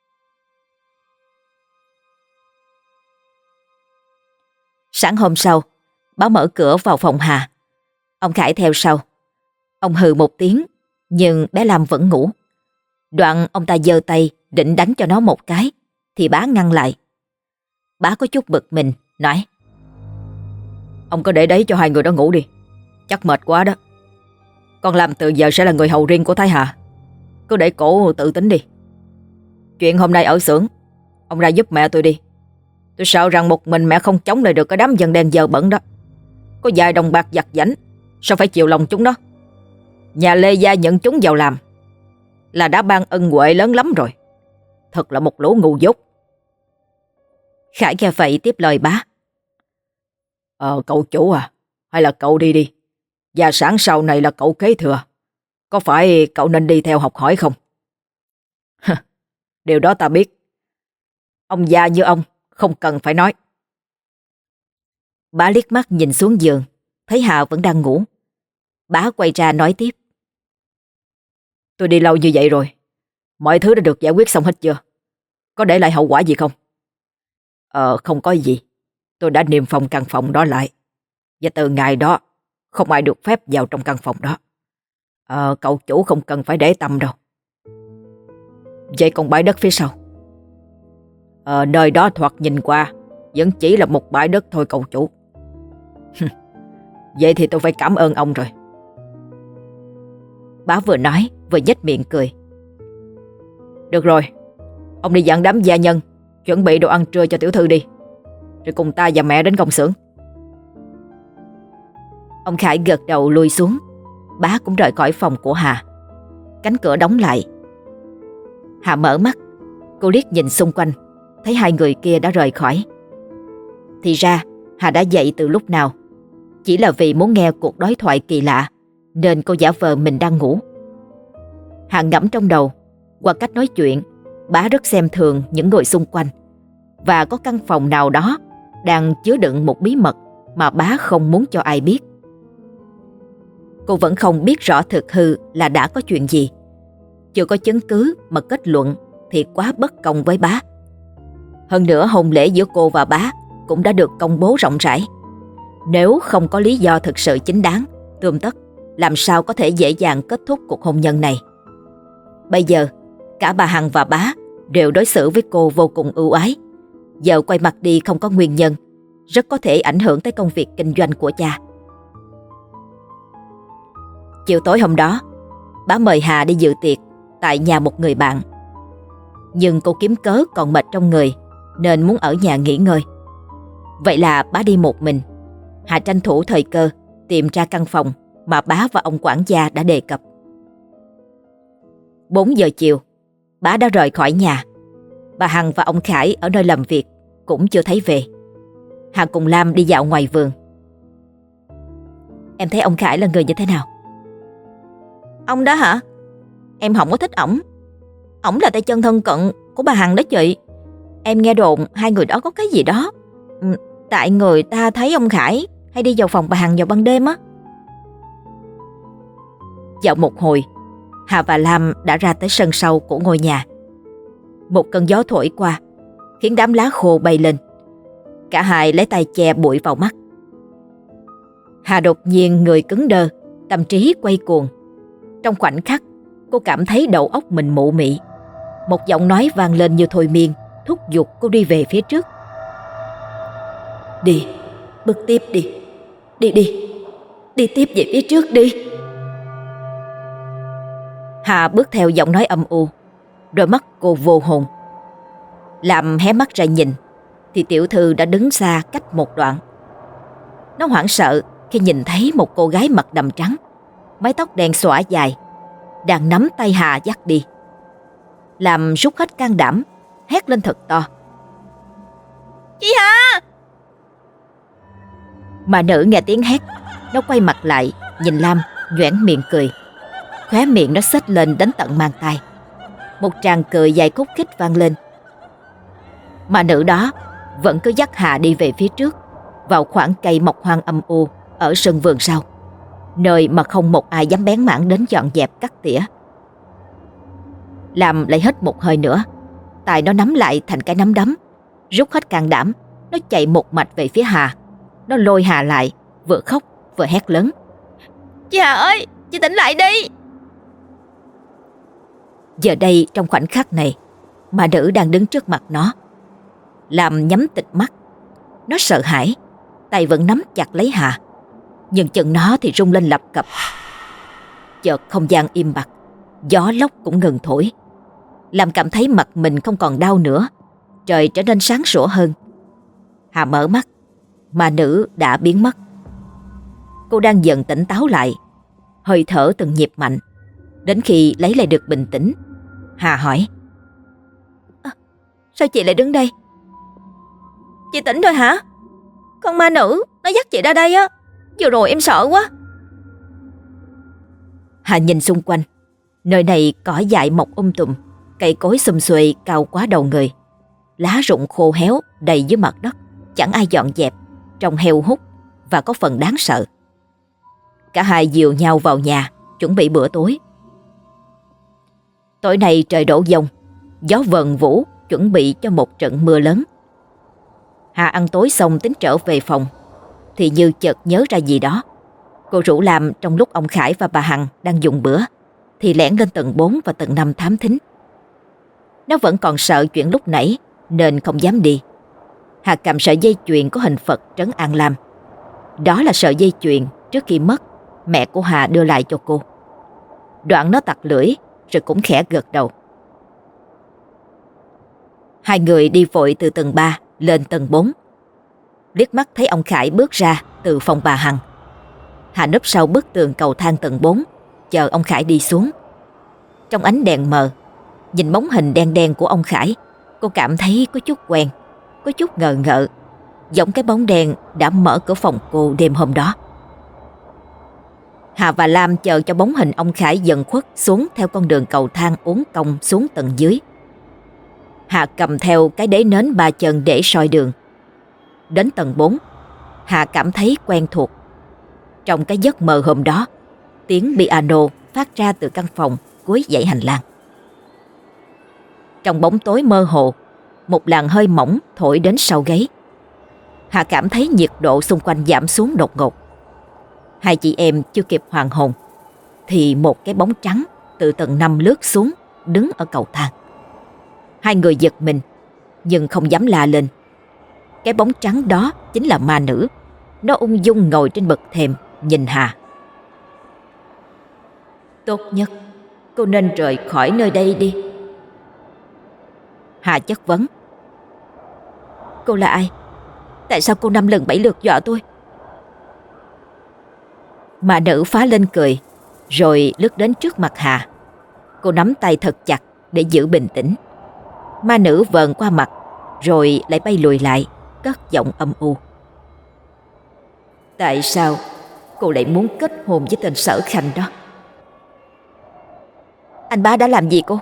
Sáng hôm sau, Bá mở cửa vào phòng Hà. Ông Khải theo sau. Ông hừ một tiếng, nhưng bé Lam vẫn ngủ. Đoạn ông ta giơ tay định đánh cho nó một cái, thì Bá ngăn lại. Bá có chút bực mình, nói: Ông có để đấy cho hai người đó ngủ đi, chắc mệt quá đó. Con Lam từ giờ sẽ là người hầu riêng của Thái Hà, cứ để cổ tự tính đi. Chuyện hôm nay ở xưởng, ông ra giúp mẹ tôi đi. Tôi sợ rằng một mình mẹ không chống lại được cái đám dân đen dơ bẩn đó. Có vài đồng bạc giặt giảnh, sao phải chiều lòng chúng đó? Nhà Lê Gia nhận chúng vào làm là đã ban ân huệ lớn lắm rồi. Thật là một lũ ngu dốt. Khải nghe vậy tiếp lời Bá: Cậu chủ à, hay là cậu đi đi. Gia sản sau này là cậu kế thừa. Có phải cậu nên đi theo học hỏi không? Điều đó ta biết. Ông già như ông không cần phải nói. Bá liếc mắt nhìn xuống giường, thấy Hà vẫn đang ngủ. Bá quay ra nói tiếp: Tôi đi lâu như vậy rồi, mọi thứ đã được giải quyết xong hết chưa? Có để lại hậu quả gì không? Không có gì. Tôi đã niêm phong căn phòng đó lại, và từ ngày đó không ai được phép vào trong căn phòng đó. Cậu chủ không cần phải để tâm đâu. Vậy còn bãi đất phía sau? Nơi đó thoạt nhìn qua vẫn chỉ là một bãi đất thôi cậu chủ. Vậy thì tôi phải cảm ơn ông rồi. Bá vừa nói vừa nhếch miệng cười. Được rồi, ông đi dặn đám gia nhân chuẩn bị đồ ăn trưa cho tiểu thư đi, rồi cùng ta và mẹ đến công xưởng. Ông Khải gật đầu lui xuống. Bá cũng rời khỏi phòng của Hà. Cánh cửa đóng lại. Hà mở mắt, cô liếc nhìn xung quanh, thấy hai người kia đã rời khỏi. Thì ra Hà đã dậy từ lúc nào. Chỉ là vì muốn nghe cuộc đối thoại kỳ lạ nên cô giả vờ mình đang ngủ. Hà ngẫm trong đầu, qua cách nói chuyện, Bá rất xem thường những người xung quanh, và có căn phòng nào đó đang chứa đựng một bí mật mà Bá không muốn cho ai biết. Cô vẫn không biết rõ thực hư là đã có chuyện gì. Chưa có chứng cứ mà kết luận thì quá bất công với Bá. Hơn nữa hôn lễ giữa cô và Bá cũng đã được công bố rộng rãi. Nếu không có lý do thực sự chính đáng, tươm tất, làm sao có thể dễ dàng kết thúc cuộc hôn nhân này. Bây giờ cả bà Hằng và Bá đều đối xử với cô vô cùng ưu ái. Giờ quay mặt đi không có nguyên nhân, rất có thể ảnh hưởng tới công việc kinh doanh của cha. Chiều tối hôm đó, Bá mời Hà đi dự tiệc tại nhà một người bạn. Nhưng cô kiếm cớ còn mệt trong người nên muốn ở nhà nghỉ ngơi. Vậy là Bá đi một mình. Hà tranh thủ thời cơ tìm ra căn phòng mà Bá và ông quản gia đã đề cập. 4 giờ chiều, Bá đã rời khỏi nhà. Bà Hằng và ông Khải ở nơi làm việc cũng chưa thấy về. Hà cùng Lam đi dạo ngoài vườn. Em thấy ông Khải là người như thế nào? Ông đó hả? Em không có thích ổng. Ổng là tay chân thân cận của bà Hằng đó chị. Em nghe đồn hai người đó có cái gì đó. Tại người ta thấy ông Khải hay đi vào phòng bà Hằng vào ban đêm á. Dạo một hồi, Hà và Lam đã ra tới sân sau của ngôi nhà. Một cơn gió thổi qua khiến đám lá khô bay lên. Cả hai lấy tay che bụi vào mắt. Hà đột nhiên người cứng đơ, tâm trí quay cuồng. Trong khoảnh khắc, cô cảm thấy đầu óc mình mụ mị. Một giọng nói vang lên như thôi miên, thúc giục cô đi về phía trước. Đi, bước tiếp đi. Đi tiếp về phía trước đi. Hà bước theo giọng nói âm u. Đôi mắt cô vô hồn. Làm hé mắt ra nhìn thì tiểu thư đã đứng xa cách một đoạn, Nó hoảng sợ khi nhìn thấy một cô gái mặc đầm trắng, mái tóc đen xõa dài, đang nắm tay Hà dắt đi. Làm rút hết can đảm, hét lên thật to: Chị Hà! Mà nữ nghe tiếng hét, nó quay mặt lại nhìn Lam, nhoẻn miệng cười. Khóe miệng nó xếch lên đến tận mang tai. Một tràng cười dài khúc khích vang lên. Mà nữ đó vẫn cứ dắt Hà đi về phía trước, vào khoảng cây mọc hoang âm u ở sân vườn sau, nơi mà không một ai dám bén mảng đến dọn dẹp cắt tỉa. Lam lại hít một hơi nữa, tay nó nắm lại thành cái nắm đấm, rút hết can đảm. Nó chạy một mạch về phía Hà. Nó lôi Hà lại, vừa khóc vừa hét lớn: Chị Hà ơi, chị tỉnh lại đi! Giờ đây trong khoảnh khắc này, mà nữ đang đứng trước mặt nó. Lam nhắm tịt mắt. Nó sợ hãi, tay vẫn nắm chặt lấy Hà, nhưng chân nó thì rung lên lập cập. Chợt không gian im bặt, gió lốc cũng ngừng thổi. Lam cảm thấy mặt mình không còn đau nữa, trời trở nên sáng sủa hơn. Hà mở mắt, mà nữ đã biến mất. Cô đang dần tỉnh táo lại, hơi thở từng nhịp mạnh. Đến khi lấy lại được bình tĩnh, Hà hỏi: Sao chị lại đứng đây? Chị tỉnh rồi hả? Con ma nữ nó dắt chị ra đây á. Vừa rồi em sợ quá. Hà nhìn xung quanh. Nơi này cỏ dại mọc tùm, cây cối xum xuê cao quá đầu người. Lá rụng khô héo đầy dưới mặt đất, chẳng ai dọn dẹp, trông heo hút và có phần đáng sợ. Cả hai dìu nhau vào nhà chuẩn bị bữa tối. Tối nay trời đổ dông, gió vần vũ chuẩn bị cho một trận mưa lớn. Hà ăn tối xong tính trở về phòng, thì như chợt nhớ ra gì đó. Cô rủ Lam trong lúc ông Khải và bà Hằng đang dùng bữa thì lẻn lên tầng 4 và tầng 5 thám thính. Nó vẫn còn sợ chuyện lúc nãy nên không dám đi. Hà cầm sợi dây chuyền có hình Phật trấn an Lam. Đó là sợi dây chuyền trước khi mất mẹ của Hà đưa lại cho cô. Đoạn nó tặc lưỡi rồi cũng khẽ gật đầu. Hai người đi vội từ tầng 3 lên tầng 4. Liếc mắt thấy ông Khải bước ra từ phòng bà Hằng. Hà núp sau bức tường cầu thang tầng 4 chờ ông Khải đi xuống. Trong ánh đèn mờ, nhìn bóng hình đen đen của ông Khải, cô cảm thấy có chút quen, có chút ngờ ngợ, giống cái bóng đen đã mở cửa phòng cô đêm hôm đó. Hà và Lam chờ cho bóng hình ông Khải dần khuất xuống theo con đường cầu thang uốn cong xuống tầng dưới. Hà cầm theo cái đế nến 3 chân để soi đường. Đến tầng 4, Hà cảm thấy quen thuộc. Trong cái giấc mơ hôm đó, tiếng piano phát ra từ căn phòng cuối dãy hành lang. Trong bóng tối mơ hồ, một làn hơi mỏng thổi đến sau gáy. Hà cảm thấy nhiệt độ xung quanh giảm xuống đột ngột. Hai chị em chưa kịp hoàn hồn thì một cái bóng trắng từ tầng 5 lướt xuống, đứng ở cầu thang. Hai người giật mình nhưng không dám la lên. Cái bóng trắng đó chính là ma nữ. Nó ung dung ngồi trên bậc thềm nhìn Hà. Tốt nhất cô nên rời khỏi nơi đây đi. Hà chất vấn. Cô là ai? Tại sao cô 5 lần 7 lượt dọa tôi? Ma nữ phá lên cười, rồi lướt đến trước mặt Hà. Cô nắm tay thật chặt để giữ bình tĩnh. Ma nữ vờn qua mặt, rồi lại bay lùi lại, cất giọng âm u. Tại sao cô lại muốn kết hôn với tên Sở Khanh đó? Anh ba đã làm gì cô?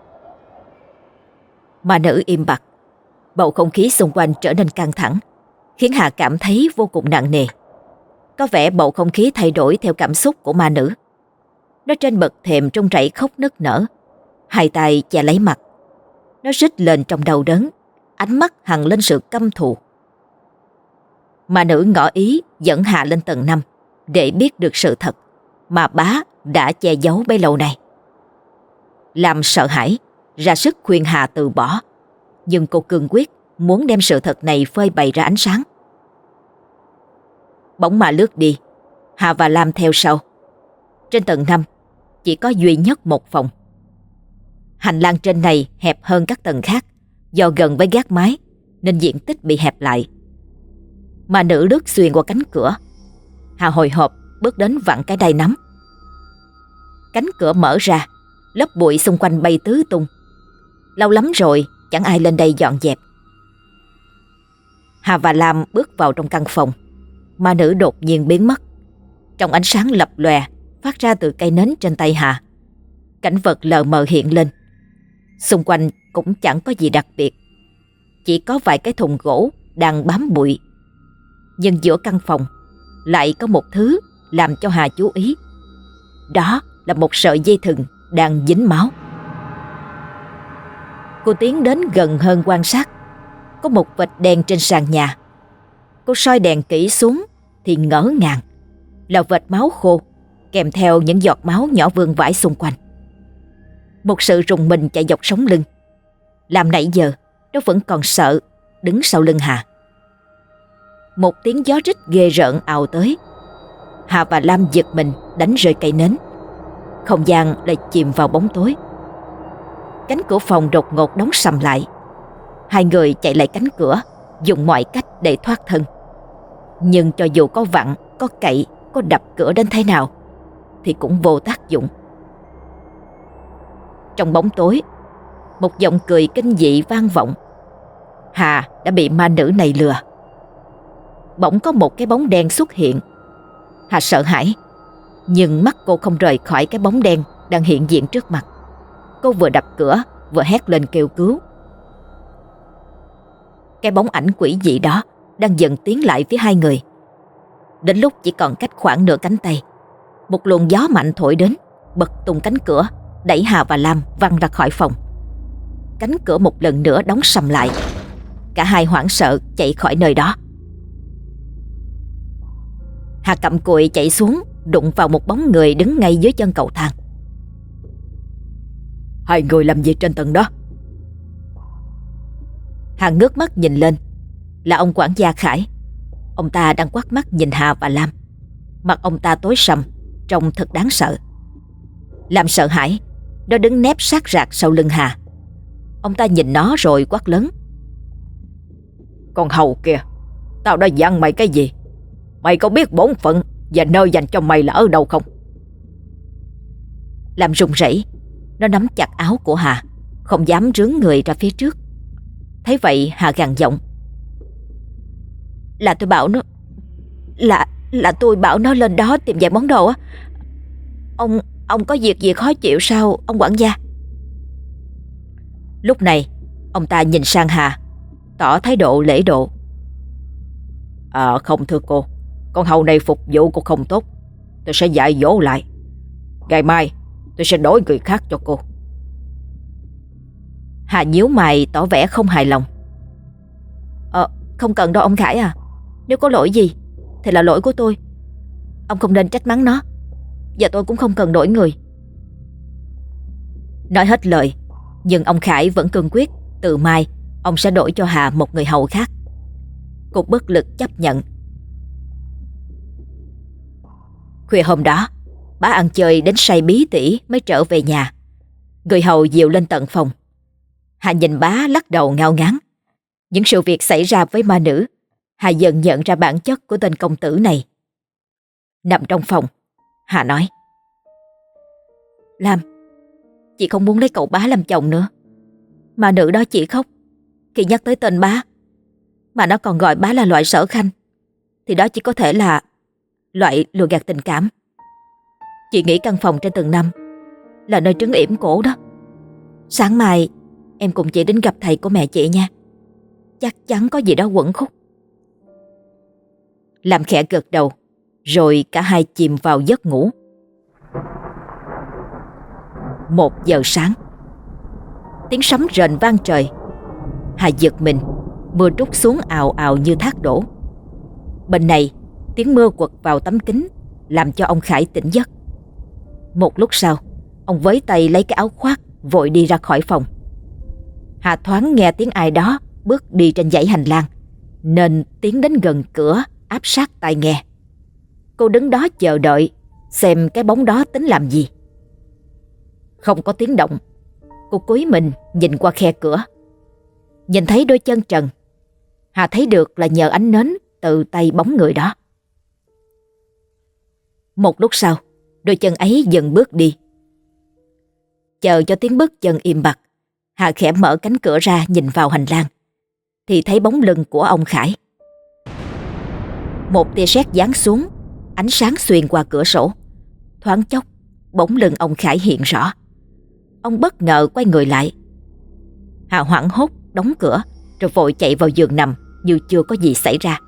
Ma nữ im bặt. Bầu không khí xung quanh trở nên căng thẳng, khiến Hà cảm thấy vô cùng nặng nề. Có vẻ bầu không khí thay đổi theo cảm xúc của ma nữ. Nó trên bậc thềm run rẩy khóc nức nở, hai tay che lấy mặt. Nó rít lên trong đau đớn, ánh mắt hằn lên sự căm thù. Ma nữ ngỏ ý dẫn Hà lên tầng 5 để biết được sự thật mà bá đã che giấu bấy lâu nay. Lam sợ hãi, ra sức khuyên Hà từ bỏ, nhưng cô cương quyết muốn đem sự thật này phơi bày ra ánh sáng. Bóng ma lướt đi, Hà và Lam theo sau. Trên tầng 5 chỉ có duy nhất một phòng. Hành lang trên này hẹp hơn các tầng khác do gần với gác mái nên diện tích bị hẹp lại. Ma nữ lướt xuyên qua cánh cửa, Hà hồi hộp bước đến vặn cái đai nắm. Cánh cửa mở ra, lớp bụi xung quanh bay tứ tung. Lâu lắm rồi chẳng ai lên đây dọn dẹp. Hà và Lam bước vào trong căn phòng. Ma nữ đột nhiên biến mất. Trong ánh sáng lập lòe phát ra từ cây nến trên tay Hà, cảnh vật lờ mờ hiện lên. Xung quanh cũng chẳng có gì đặc biệt, chỉ có vài cái thùng gỗ đang bám bụi. Nhưng giữa căn phòng lại có một thứ làm cho Hà chú ý. Đó là một sợi dây thừng đang dính máu. Cô tiến đến gần hơn quan sát. Có một vệt đen trên sàn nhà. Cô soi đèn kỹ xuống thì ngỡ ngàng là vệt máu khô, kèm theo những giọt máu nhỏ vương vãi xung quanh. Một sự rùng mình chạy dọc sống lưng. Làm nãy giờ nó vẫn còn sợ, đứng sau lưng Hà. Một tiếng gió rít ghê rợn ào tới. Hà và Lam giật mình đánh rơi cây nến. Không gian lại chìm vào bóng tối. Cánh cửa phòng đột ngột đóng sầm lại. Hai người chạy lại cánh cửa, dùng mọi cách để thoát thân. Nhưng cho dù có vặn, có cậy, có đập cửa đến thế nào thì cũng vô tác dụng. Trong bóng tối, một giọng cười kinh dị vang vọng. Hà đã bị ma nữ này lừa. Bỗng có một cái bóng đen xuất hiện. Hà sợ hãi, nhưng mắt cô không rời khỏi cái bóng đen đang hiện diện trước mặt. Cô vừa đập cửa vừa hét lên kêu cứu. Cái bóng ảnh quỷ dị đó đang dần tiến lại phía hai người. Đến lúc chỉ còn cách khoảng nửa cánh tay, một luồng gió mạnh thổi đến, bật tung cánh cửa, đẩy Hà và Lam văng ra khỏi phòng. Cánh cửa một lần nữa đóng sầm lại. Cả hai hoảng sợ chạy khỏi nơi đó. Hà cặm cụi chạy xuống, đụng vào một bóng người đứng ngay dưới chân cầu thang. Hai người làm gì trên tầng đó? Hà ngước mắt nhìn lên. Là ông quản gia Khải. Ông ta đang quắt mắt nhìn Hà và Lam. Mặt ông ta tối sầm, trông thật đáng sợ. Lam sợ hãi, nó đứng nép sát rạc sau lưng Hà. Ông ta nhìn nó rồi quát lớn. Con hầu kìa, tao đã dặn mày cái gì? Mày có biết bổn phận và nơi dành cho mày là ở đâu không? Lam run rẩy, nó nắm chặt áo của Hà, không dám rướn người ra phía trước. Thấy vậy Hà gằn giọng. Là tôi bảo nó Là tôi bảo nó lên đó tìm vài món đồ á. Ông có việc gì khó chịu sao ông quản gia? Lúc này ông ta nhìn sang Hà, tỏ thái độ lễ độ. Không thưa cô, con hầu này phục vụ cô không tốt. Tôi sẽ dạy dỗ lại. Ngày mai tôi sẽ đổi người khác cho cô. Hà nhíu mày tỏ vẻ không hài lòng. Không cần đâu ông Khải à. Nếu có lỗi gì thì là lỗi của tôi. Ông không nên trách mắng nó. Và tôi cũng không cần đổi người. Nói hết lời, nhưng ông Khải vẫn cương quyết. Từ mai ông sẽ đổi cho Hà một người hầu khác. Cô bất lực chấp nhận. Khuya hôm đó, bà ăn chơi đến say bí tỉ mới trở về nhà. Người hầu dìu lên tận phòng. Hà nhìn bá lắc đầu ngao ngán. Những sự việc xảy ra với ma nữ, Hà dần nhận ra bản chất của tên công tử này. Nằm trong phòng, Hà nói. Lam, chị không muốn lấy cậu bá làm chồng nữa. Ma nữ đó chỉ khóc khi nhắc tới tên bá. Mà nó còn gọi bá là loại sở khanh, thì đó chỉ có thể là loại lừa gạt tình cảm. Chị nghĩ căn phòng trên tầng 5 là nơi trấn yểm cổ đó. Sáng mai em cùng chị đến gặp thầy của mẹ chị nha. Chắc chắn có gì đó quẩn khúc. Làm khẽ gật đầu, rồi cả hai chìm vào giấc ngủ. 1 giờ sáng, tiếng sấm rền vang trời. Hà giật mình, mưa trút xuống ào ào như thác đổ. Bên này, tiếng mưa quật vào tấm kính làm cho ông Khải tỉnh giấc. Một lúc sau, ông với tay lấy cái áo khoác vội đi ra khỏi phòng. Hà thoáng nghe tiếng ai đó bước đi trên dãy hành lang, nên tiến đến gần cửa áp sát tai nghe. Cô đứng đó chờ đợi xem cái bóng đó tính làm gì. Không có tiếng động. Cô cúi mình nhìn qua khe cửa. Nhìn thấy đôi chân trần. Hà thấy được là nhờ ánh nến từ tay bóng người đó. Một lúc sau, đôi chân ấy dần bước đi. Chờ cho tiếng bước chân im bặt, Hà khẽ mở cánh cửa ra nhìn vào hành lang, thì thấy bóng lưng của ông Khải. Một tia sét giáng xuống, ánh sáng xuyên qua cửa sổ. Thoáng chốc, bóng lưng ông Khải hiện rõ. Ông bất ngờ quay người lại. Hà hoảng hốt đóng cửa, rồi vội chạy vào giường nằm như chưa có gì xảy ra.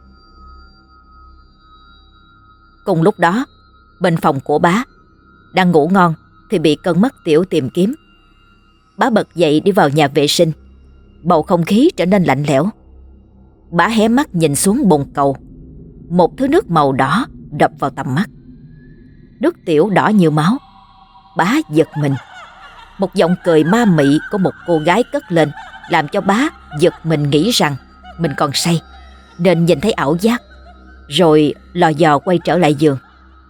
Cùng lúc đó, bên phòng của bá đang ngủ ngon thì bị cơn mất tiểu tìm kiếm. Bá bật dậy đi vào nhà vệ sinh. Bầu không khí trở nên lạnh lẽo. Bá hé mắt nhìn xuống bồn cầu. Một thứ nước màu đỏ đập vào tầm mắt. Nước tiểu đỏ như máu. Bá giật mình. Một giọng cười ma mị của một cô gái cất lên, làm cho bá giật mình nghĩ rằng mình còn say, nên nhìn thấy ảo giác, rồi lò dò quay trở lại giường.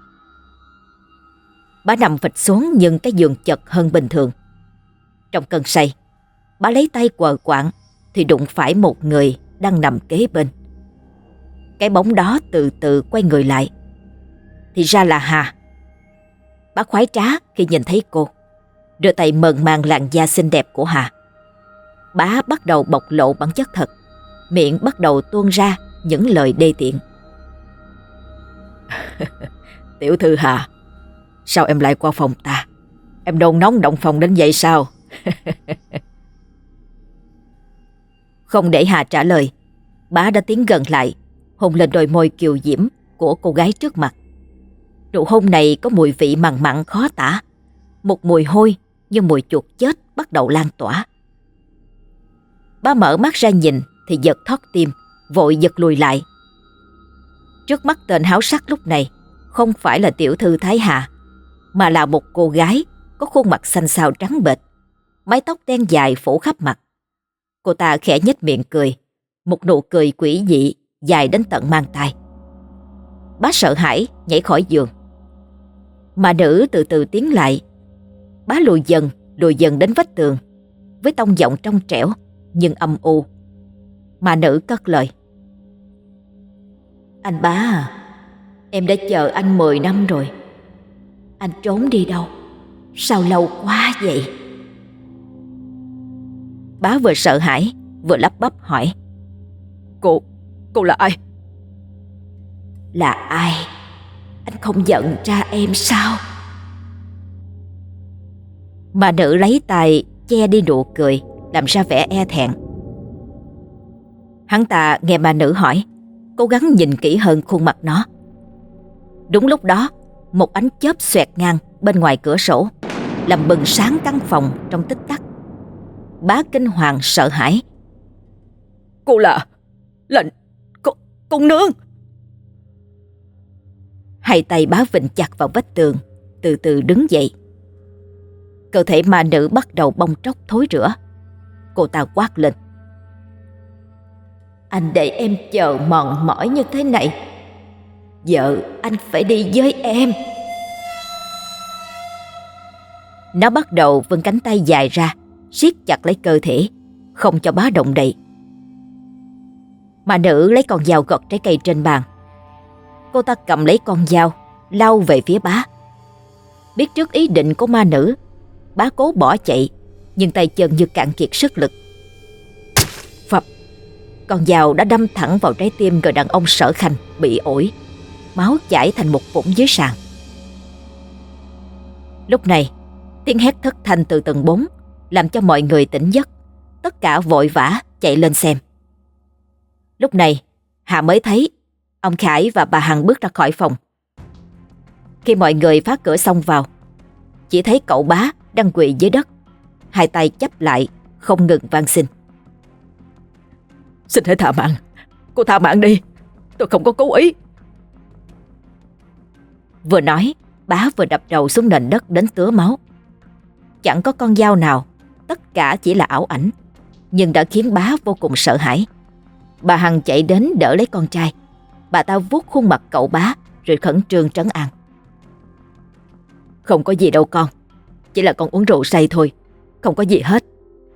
Bá nằm phịch xuống nhưng cái giường chật hơn bình thường. Trong cơn say, bá lấy tay quờ quạng thì đụng phải một người đang nằm kế bên. Cái bóng đó từ từ quay người lại, thì ra là Hà. Bá khoái trá khi nhìn thấy cô, đưa tay mơn man làn da xinh đẹp của Hà. Bá bắt đầu bộc lộ bản chất thật, miệng bắt đầu tuôn ra những lời đê tiện. Tiểu thư Hà, sao em lại qua phòng ta? Em nôn nóng động phòng đến vậy sao? Không để Hà trả lời, bá đã tiến gần lại, hôn lên đôi môi kiều diễm của cô gái trước mặt. Nụ hôn này có mùi vị mặn mặn khó tả. Một mùi hôi như mùi chuột chết bắt đầu lan tỏa. Bá mở mắt ra nhìn thì giật thót tim, vội giật lùi lại. Trước mắt tên háo sắc lúc này không phải là tiểu thư Thái Hà, mà là một cô gái có khuôn mặt xanh xao trắng bệch, mái tóc đen dài phủ khắp mặt. Cô ta khẽ nhếch miệng cười, một nụ cười quỷ dị dài đến tận mang tai. Bá sợ hãi nhảy khỏi giường. Mà nữ từ từ tiến lại. Bá lùi dần đến vách tường, với tông giọng trong trẻo nhưng âm u. Mà nữ cất lời. Anh Bá à, em đã chờ anh 10 năm rồi. Anh trốn đi đâu? Sao lâu quá vậy? Bá vừa sợ hãi vừa lắp bắp hỏi. Cô là ai? Là ai? Anh không nhận ra em sao? Mà nữ lấy tay che đi nụ cười, làm ra vẻ e thẹn. Hắn ta nghe bà nữ hỏi, cố gắng nhìn kỹ hơn khuôn mặt nó. Đúng lúc đó, một ánh chớp xoẹt ngang bên ngoài cửa sổ, làm bừng sáng căn phòng trong tích tắc. Bá kinh hoàng sợ hãi. Cô là con nương. Hai tay bá vịn chặt vào vách tường, từ từ đứng dậy. Cơ thể ma nữ bắt đầu bong tróc thối rữa. Cô ta quát lên. Anh để em chờ mòn mỏi như thế này, giờ anh phải đi với em. Nó bắt đầu vươn cánh tay dài ra, siết chặt lấy cơ thể, không cho bá động đậy. Ma nữ lấy con dao gọt trái cây trên bàn. Cô ta cầm lấy con dao, lao về phía bá. Biết trước ý định của ma nữ, bá cố bỏ chạy, nhưng tay chân như cạn kiệt sức lực. Phập, con dao đã đâm thẳng vào trái tim người đàn ông Sở Khanh bị ổi, máu chảy thành một vũng dưới sàn. Lúc này, tiếng hét thất thanh từ tầng 4 làm cho mọi người tỉnh giấc. Tất cả vội vã chạy lên xem. Lúc này, Hà mới thấy ông Khải và bà Hằng bước ra khỏi phòng. Khi mọi người phá cửa xông vào, chỉ thấy cậu Bá đang quỳ dưới đất, hai tay chắp lại, không ngừng van xin. Xin hãy tha mạng, cô tha mạng đi, tôi không có cố ý. Vừa nói, Bá vừa đập đầu xuống nền đất đến tứa máu. Chẳng có con dao nào, tất cả chỉ là ảo ảnh, nhưng đã khiến Bá vô cùng sợ hãi. Bà Hằng chạy đến đỡ lấy con trai. Bà ta vuốt khuôn mặt cậu Bá rồi khẩn trương trấn an. Không có gì đâu con, chỉ là con uống rượu say thôi, không có gì hết.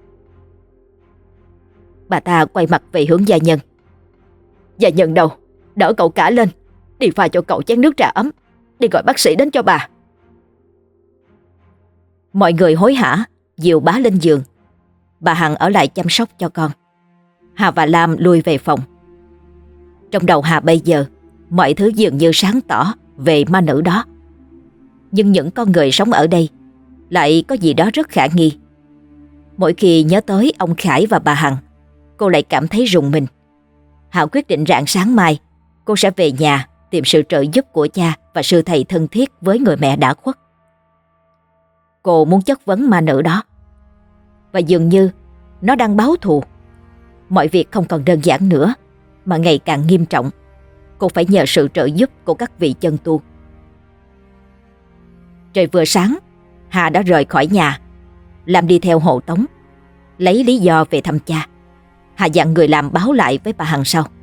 Bà ta quay mặt về hướng gia nhân. Gia nhân đâu, đỡ cậu cả lên, đi pha cho cậu chén nước trà ấm, đi gọi bác sĩ đến cho bà. Mọi người hối hả dìu bá lên giường. Bà Hằng ở lại chăm sóc cho con. Hà và Lam lui về phòng. Trong đầu Hà bây giờ, mọi thứ dường như sáng tỏ về ma nữ đó. Nhưng những con người sống ở đây lại có gì đó rất khả nghi. Mỗi khi nhớ tới ông Khải và bà Hằng, cô lại cảm thấy rùng mình. Hà quyết định rạng sáng mai cô sẽ về nhà tìm sự trợ giúp của cha và sư thầy thân thiết với người mẹ đã khuất. Cô muốn chất vấn ma nữ đó. Và dường như nó đang báo thù. Mọi việc không còn đơn giản nữa mà ngày càng nghiêm trọng. Cô phải nhờ sự trợ giúp của các vị chân tu. Trời vừa sáng, Hà đã rời khỏi nhà, Lam đi theo hộ tống, lấy lý do về thăm cha. Hà dặn người làm báo lại với bà Hằng sau.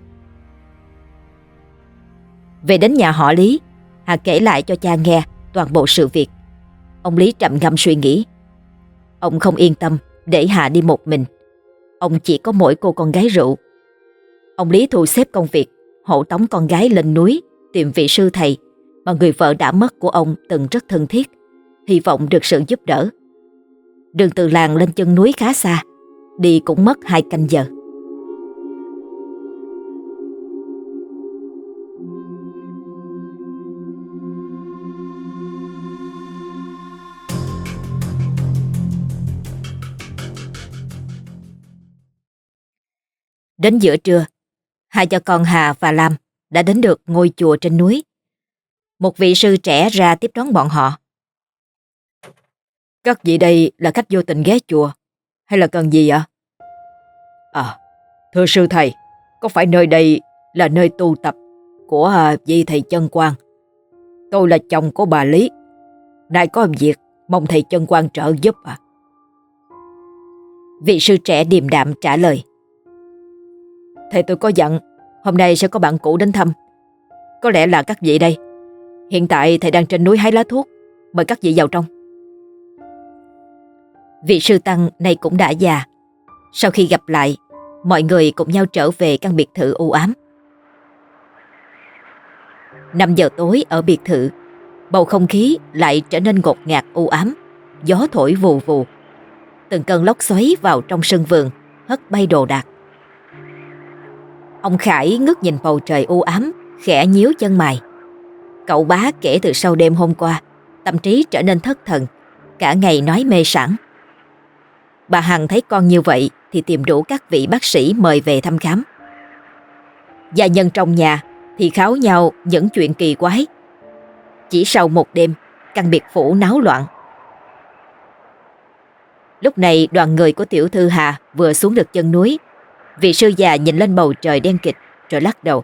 Về đến nhà họ Lý, Hà kể lại cho cha nghe toàn bộ sự việc. Ông Lý trầm ngâm suy nghĩ. Ông không yên tâm để Hà đi một mình. Ông chỉ có mỗi cô con gái rượu. Ông Lý thu xếp công việc, hộ tống con gái lên núi tìm vị sư thầy mà người vợ đã mất của ông từng rất thân thiết, hy vọng được sự giúp đỡ. Đường từ làng lên chân núi khá xa, đi cũng mất 2 canh giờ. Đến giữa trưa, hai cha con Hà và Lam đã đến được ngôi chùa trên núi. Một vị sư trẻ ra tiếp đón bọn họ. Các vị đây là khách vô tình ghé chùa hay là cần gì ạ? Thưa sư thầy, có phải nơi đây là nơi tu tập của vị thầy Chân Quang? Tôi là chồng của bà Lý. Nay có việc mong thầy Chân Quang trợ giúp ạ. Vị sư trẻ điềm đạm trả lời. Thầy tôi có dặn hôm nay sẽ có bạn cũ đến thăm. Có lẽ là các vị đây. Hiện tại thầy đang trên núi hái lá thuốc. Mời các vị vào trong. Vị sư tăng này cũng đã già. Sau khi gặp lại, mọi người cùng nhau trở về căn biệt thự u ám. 5 giờ tối ở biệt thự, bầu không khí lại trở nên ngột ngạt u ám. Gió thổi vù vù. Từng cơn lốc xoáy vào trong sân vườn, hất bay đồ đạc. Ông Khải ngước nhìn bầu trời u ám, khẽ nhíu chân mày. Cậu Bá kể từ sau đêm hôm qua, tâm trí trở nên thất thần, cả ngày nói mê sảng. Bà Hằng thấy con như vậy thì tìm đủ các vị bác sĩ mời về thăm khám. Gia nhân trong nhà thì kháo nhau những chuyện kỳ quái. Chỉ sau một đêm, căn biệt phủ náo loạn. Lúc này đoàn người của tiểu thư Hà vừa xuống được chân núi. Vị sư già nhìn lên bầu trời đen kịt rồi lắc đầu.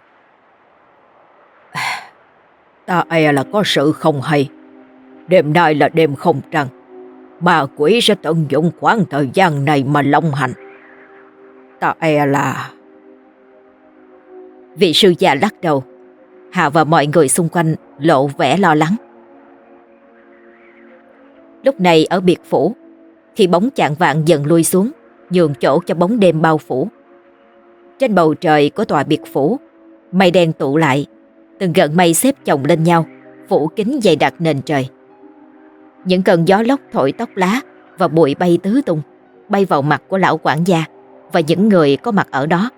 Ta e là có sự không hay. Đêm nay là đêm không trăng. Ma quỷ sẽ tận dụng khoảng thời gian này mà lộng hành. Ta e là... Vị sư già lắc đầu. Hà và mọi người xung quanh lộ vẻ lo lắng. Lúc này ở biệt phủ, khi bóng chạng vạng dần lui xuống, nhường chỗ cho bóng đêm bao phủ. Trên bầu trời của tòa biệt phủ, mây đen tụ lại, từng gợn mây xếp chồng lên nhau, phủ kín dày đặc nền trời. Những cơn gió lốc thổi tóc lá và bụi bay tứ tung, bay vào mặt của lão quản gia và những người có mặt ở đó.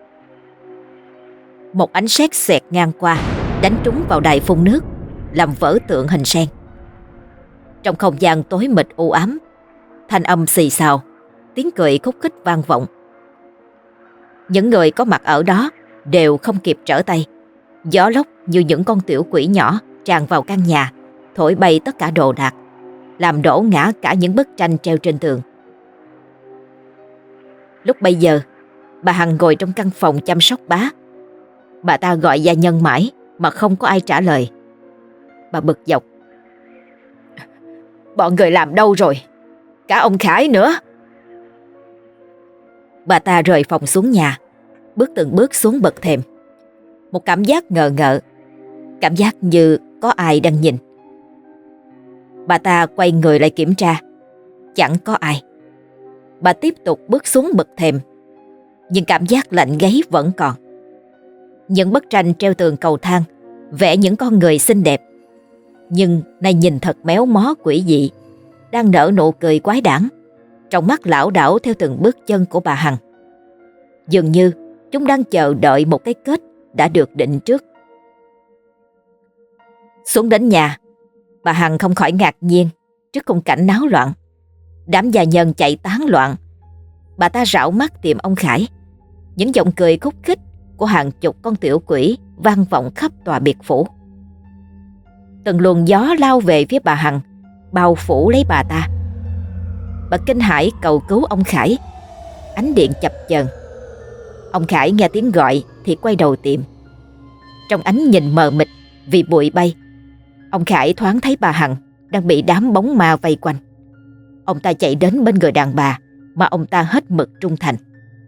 Một ánh sét xẹt ngang qua, đánh trúng vào đài phun nước, làm vỡ tượng hình sen. Trong không gian tối mịt u ám, thanh âm xì xào, tiếng cười khúc khích vang vọng. Những người có mặt ở đó đều không kịp trở tay. Gió lốc như những con tiểu quỷ nhỏ tràn vào căn nhà, thổi bay tất cả đồ đạc, làm đổ ngã cả những bức tranh treo trên tường. Lúc bấy giờ, bà Hằng ngồi trong căn phòng chăm sóc Bá. Bà ta gọi gia nhân mãi mà không có ai trả lời. Bà bực dọc. Bọn người làm đâu rồi? Cả ông Khải nữa. Bà ta rời phòng xuống nhà, bước từng bước xuống bậc thềm. Một cảm giác ngờ ngợ, cảm giác như có ai đang nhìn. Bà ta quay người lại kiểm tra, chẳng có ai. Bà tiếp tục bước xuống bậc thềm, nhưng cảm giác lạnh gáy vẫn còn. Những bức tranh treo tường cầu thang vẽ những con người xinh đẹp. nhưng nay nhìn thật méo mó quỷ dị, đang nở nụ cười quái đản, trong mắt lảo đảo theo từng bước chân của bà Hằng. Dường như chúng đang chờ đợi một cái kết đã được định trước. Xuống đến nhà, bà Hằng không khỏi ngạc nhiên trước khung cảnh náo loạn. Đám gia nhân chạy tán loạn. Bà ta rảo mắt tìm ông Khải. Những giọng cười khúc khích của hàng chục con tiểu quỷ vang vọng khắp tòa biệt phủ. Từng luồng gió lao về phía bà Hằng, bao phủ lấy bà ta. Bà kinh hãi cầu cứu ông Khải. Ánh điện chập chờn. Ông Khải nghe tiếng gọi thì quay đầu tìm. Trong ánh nhìn mờ mịt vì bụi bay, ông Khải thoáng thấy bà Hằng đang bị đám bóng ma vây quanh. Ông ta chạy đến bên người đàn bà mà ông ta hết mực trung thành.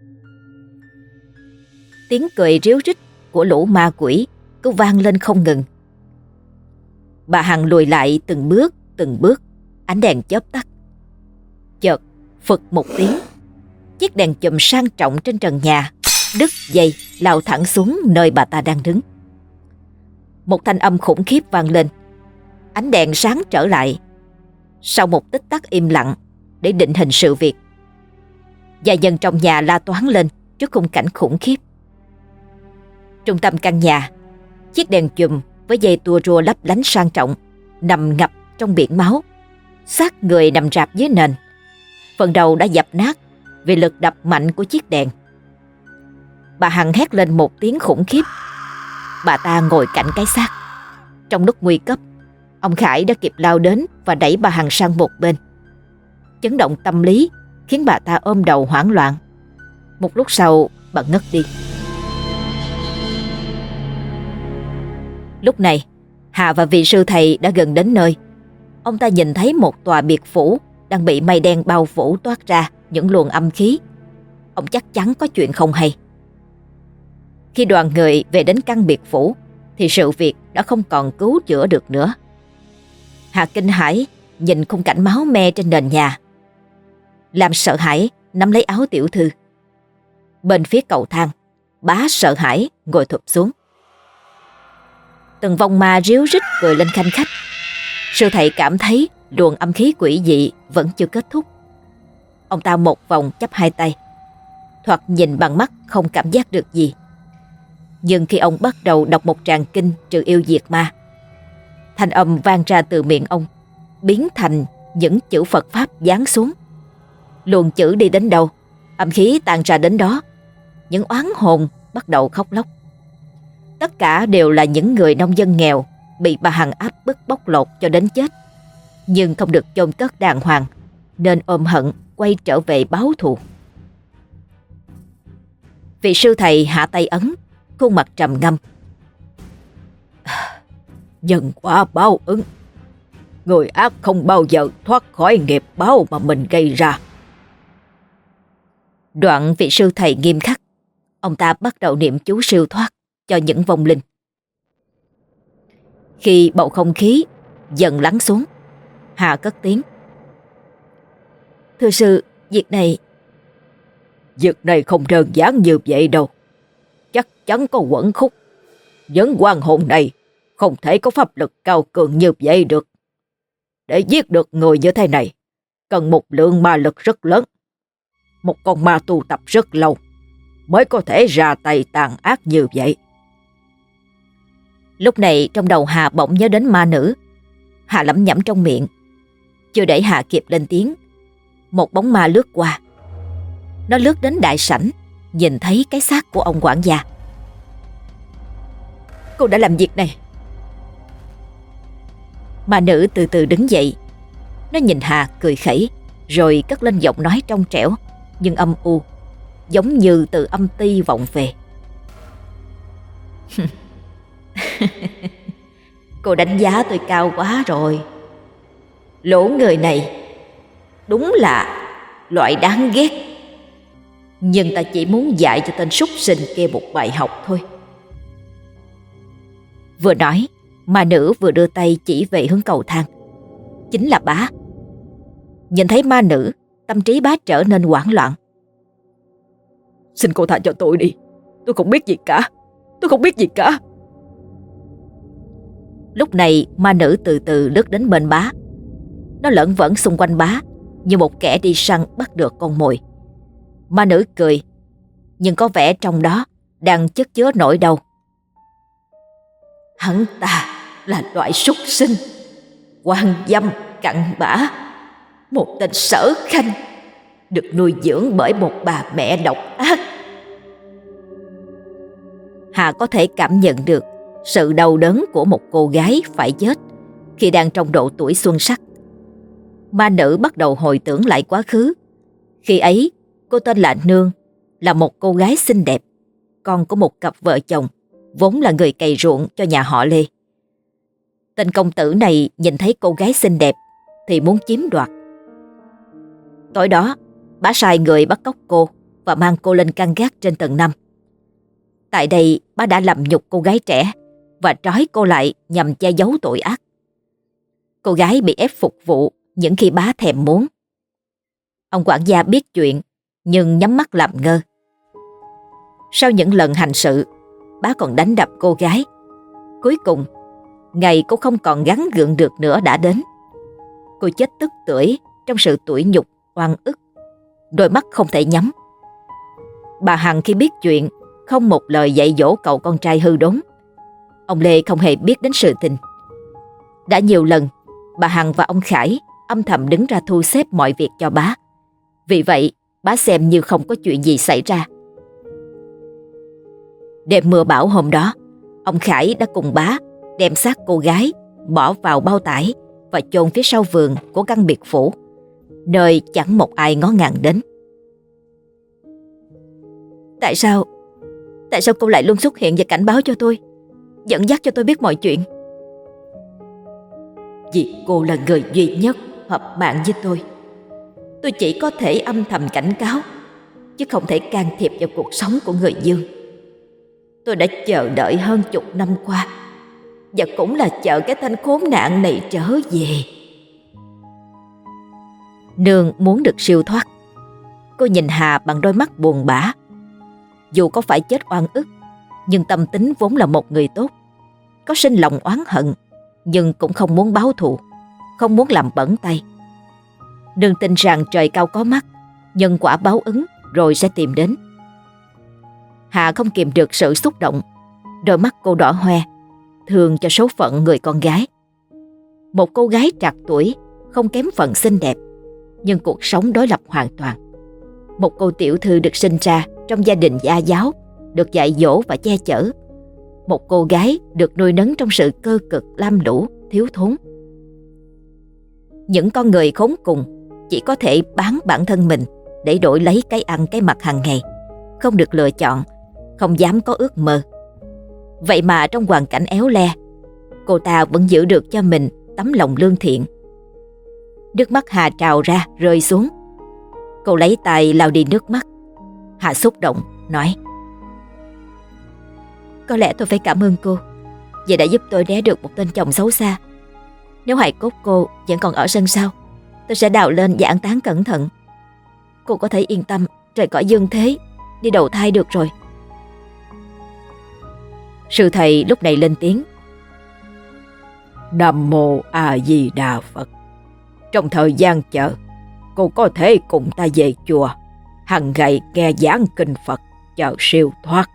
Tiếng cười ríu rít của lũ ma quỷ cứ vang lên không ngừng. Bà Hằng lùi lại từng bước, ánh đèn chớp tắt. Chợt phực một tiếng, chiếc đèn chùm sang trọng trên trần nhà đứt dây lao thẳng xuống nơi bà ta đang đứng. Một thanh âm khủng khiếp vang lên. Ánh đèn sáng trở lại. Sau một tích tắc im lặng để định hình sự việc, gia nhân trong nhà la toáng lên trước khung cảnh khủng khiếp. Trung tâm căn nhà, chiếc đèn chùm với dây tua rua lấp lánh sang trọng nằm ngập trong biển máu. Xác người nằm rạp dưới nền, phần đầu đã dập nát vì lực đập mạnh của chiếc đèn. Bà Hằng hét lên một tiếng khủng khiếp. Bà ta ngồi cạnh cái xác. Trong lúc nguy cấp, ông Khải đã kịp lao đến và đẩy bà Hằng sang một bên. Chấn động tâm lý khiến bà ta ôm đầu hoảng loạn. Một lúc sau, bà ngất đi. Lúc này, Hà và vị sư thầy đã gần đến nơi. Ông ta nhìn thấy một tòa biệt phủ đang bị mây đen bao phủ, toát ra những luồng âm khí. Ông chắc chắn có chuyện không hay. Khi đoàn người về đến căn biệt phủ thì sự việc đã không còn cứu chữa được nữa. Hà kinh hãi nhìn khung cảnh máu me trên nền nhà. Làm sợ hãi nắm lấy áo tiểu thư. Bên phía cầu thang, bá sợ hãi ngồi thụp xuống. Từng vong ma ríu rít cười lên khanh khách. Sư thầy cảm thấy luồng âm khí quỷ dị vẫn chưa kết thúc. Ông ta một vòng chắp hai tay, thoạt nhìn bằng mắt không cảm giác được gì. Nhưng khi ông bắt đầu đọc một tràng kinh trừ yêu diệt ma, thanh âm vang ra từ miệng ông biến thành những chữ Phật Pháp giáng xuống. Luồng chữ đi đến đâu, âm khí tan ra đến đó. Những oán hồn bắt đầu khóc lóc. Tất cả đều là những người nông dân nghèo bị bà Hằng áp bức bóc lột cho đến chết, nhưng không được chôn cất đàng hoàng, nên ôm hận quay trở về báo thù. Vị sư thầy hạ tay ấn, khuôn mặt trầm ngâm. Nhân quả báo ứng, người ác không bao giờ thoát khỏi nghiệp báo mà mình gây ra. Đoạn vị sư thầy nghiêm khắc. Ông ta bắt đầu niệm chú siêu thoát cho những vong linh. Khi bầu không khí dần lắng xuống, Hà cất tiếng. Thưa sư, việc này không đơn giản như vậy đâu. Chắc chắn có quẩn khúc. Những oan hồn này không thể có pháp lực cao cường như vậy được. Để giết được người như thế này, cần một lượng ma lực rất lớn. Một con ma tu tập rất lâu mới có thể ra tay tàn ác như vậy. Lúc này trong đầu Hà bỗng nhớ đến ma nữ. Hà lẩm nhẩm trong miệng. Chưa để Hà kịp lên tiếng, một bóng ma lướt qua. Nó lướt đến đại sảnh, nhìn thấy cái xác của ông quản gia. Cô đã làm việc này. Ma nữ từ từ đứng dậy. Nó nhìn Hà cười khẩy, rồi cất lên giọng nói trong trẻo nhưng âm u, giống như từ âm ti vọng về. Cô đánh giá tôi cao quá rồi. Lỗ người này đúng là loại đáng ghét. Nhưng ta chỉ muốn dạy cho tên súc sinh kia một bài học thôi. Vừa nói, ma nữ vừa đưa tay chỉ về hướng cầu thang. Chính là bá. Nhìn thấy ma nữ, tâm trí bá trở nên hoảng loạn. Xin cô tha cho tôi đi. Tôi không biết gì cả. Lúc này ma nữ từ từ lướt đến bên bá. Nó lởn vởn xung quanh bá như một kẻ đi săn bắt được con mồi. Ma nữ cười, nhưng có vẻ trong đó đang chất chứa nỗi đau. Hắn ta là loại súc sinh, quan dâm cặn bã, một tên sở khanh, được nuôi dưỡng bởi một bà mẹ độc ác. Hà có thể cảm nhận được sự đau đớn của một cô gái phải chết khi đang trong độ tuổi xuân sắc. Ma nữ bắt đầu hồi tưởng lại quá khứ. Khi ấy, cô tên là Nương, là một cô gái xinh đẹp, con của một cặp vợ chồng, vốn là người cày ruộng cho nhà họ Lê. Tên công tử này nhìn thấy cô gái xinh đẹp thì muốn chiếm đoạt. Tối đó, bá sai người bắt cóc cô và mang cô lên căn gác trên tầng 5. Tại đây, bá đã làm nhục cô gái trẻ và trói cô lại nhằm che giấu tội ác. Cô gái bị ép phục vụ những khi bá thèm muốn. Ông quản gia biết chuyện nhưng nhắm mắt làm ngơ. Sau những lần hành sự, bá còn đánh đập cô gái. Cuối cùng, ngày cô không còn gắng gượng được nữa đã đến. Cô chết tức tưởi trong sự tủi nhục, oan ức, đôi mắt không thể nhắm. Bà Hằng khi biết chuyện, không một lời dạy dỗ cậu con trai hư đốn. Ông Lê không hề biết đến sự tình. Đã nhiều lần, bà Hằng và ông Khải âm thầm đứng ra thu xếp mọi việc cho bá. Vì vậy, bá xem như không có chuyện gì xảy ra. Đêm mưa bão hôm đó, ông Khải đã cùng bá đem xác cô gái bỏ vào bao tải và chôn phía sau vườn của căn biệt phủ, nơi chẳng một ai ngó ngàng đến. Tại sao cô lại luôn xuất hiện và cảnh báo cho tôi, dẫn dắt cho tôi biết mọi chuyện? Vì cô là người duy nhất hợp mạng với tôi. Tôi chỉ có thể âm thầm cảnh cáo, chứ không thể can thiệp vào cuộc sống của người Dương. Tôi đã chờ đợi hơn chục năm qua, và cũng là chờ cái tên khốn nạn này trở về. Nương muốn được siêu thoát. Cô nhìn Hà bằng đôi mắt buồn bã. Dù có phải chết oan ức, nhưng tâm tính vốn là một người tốt. Có sinh lòng oán hận, nhưng cũng không muốn báo thù, không muốn làm bẩn tay. Nương tin rằng trời cao có mắt, nhân quả báo ứng rồi sẽ tìm đến. Hà không kìm được sự xúc động. Đôi mắt cô đỏ hoe, thương cho số phận người con gái. Một cô gái trạc tuổi, không kém phần xinh đẹp, nhưng cuộc sống đối lập hoàn toàn. Một cô tiểu thư được sinh ra trong gia đình gia giáo, được dạy dỗ và che chở. Một cô gái được nuôi nấng trong sự cơ cực, lam lũ, thiếu thốn. Những con người khốn cùng chỉ có thể bán bản thân mình để đổi lấy cái ăn cái mặc hàng ngày, không được lựa chọn, không dám có ước mơ. Vậy mà trong hoàn cảnh éo le, cô ta vẫn giữ được cho mình tấm lòng lương thiện. Nước mắt Hà trào ra rơi xuống. Cô lấy tay lau đi nước mắt. Hà xúc động nói: Có lẽ tôi phải cảm ơn cô vì đã giúp tôi né được một tên chồng xấu xa. Nếu hài cốt cô vẫn còn ở sân sau, tôi sẽ đào lên và an táng cẩn thận. Cô có thể yên tâm rời cõi dương thế, đi đầu thai được rồi. Sư thầy lúc này lên tiếng: Nam mô A Di Đà Phật. Trong thời gian chờ, cô có thể cùng ta về chùa, hằng ngày nghe giảng kinh Phật, chờ siêu thoát.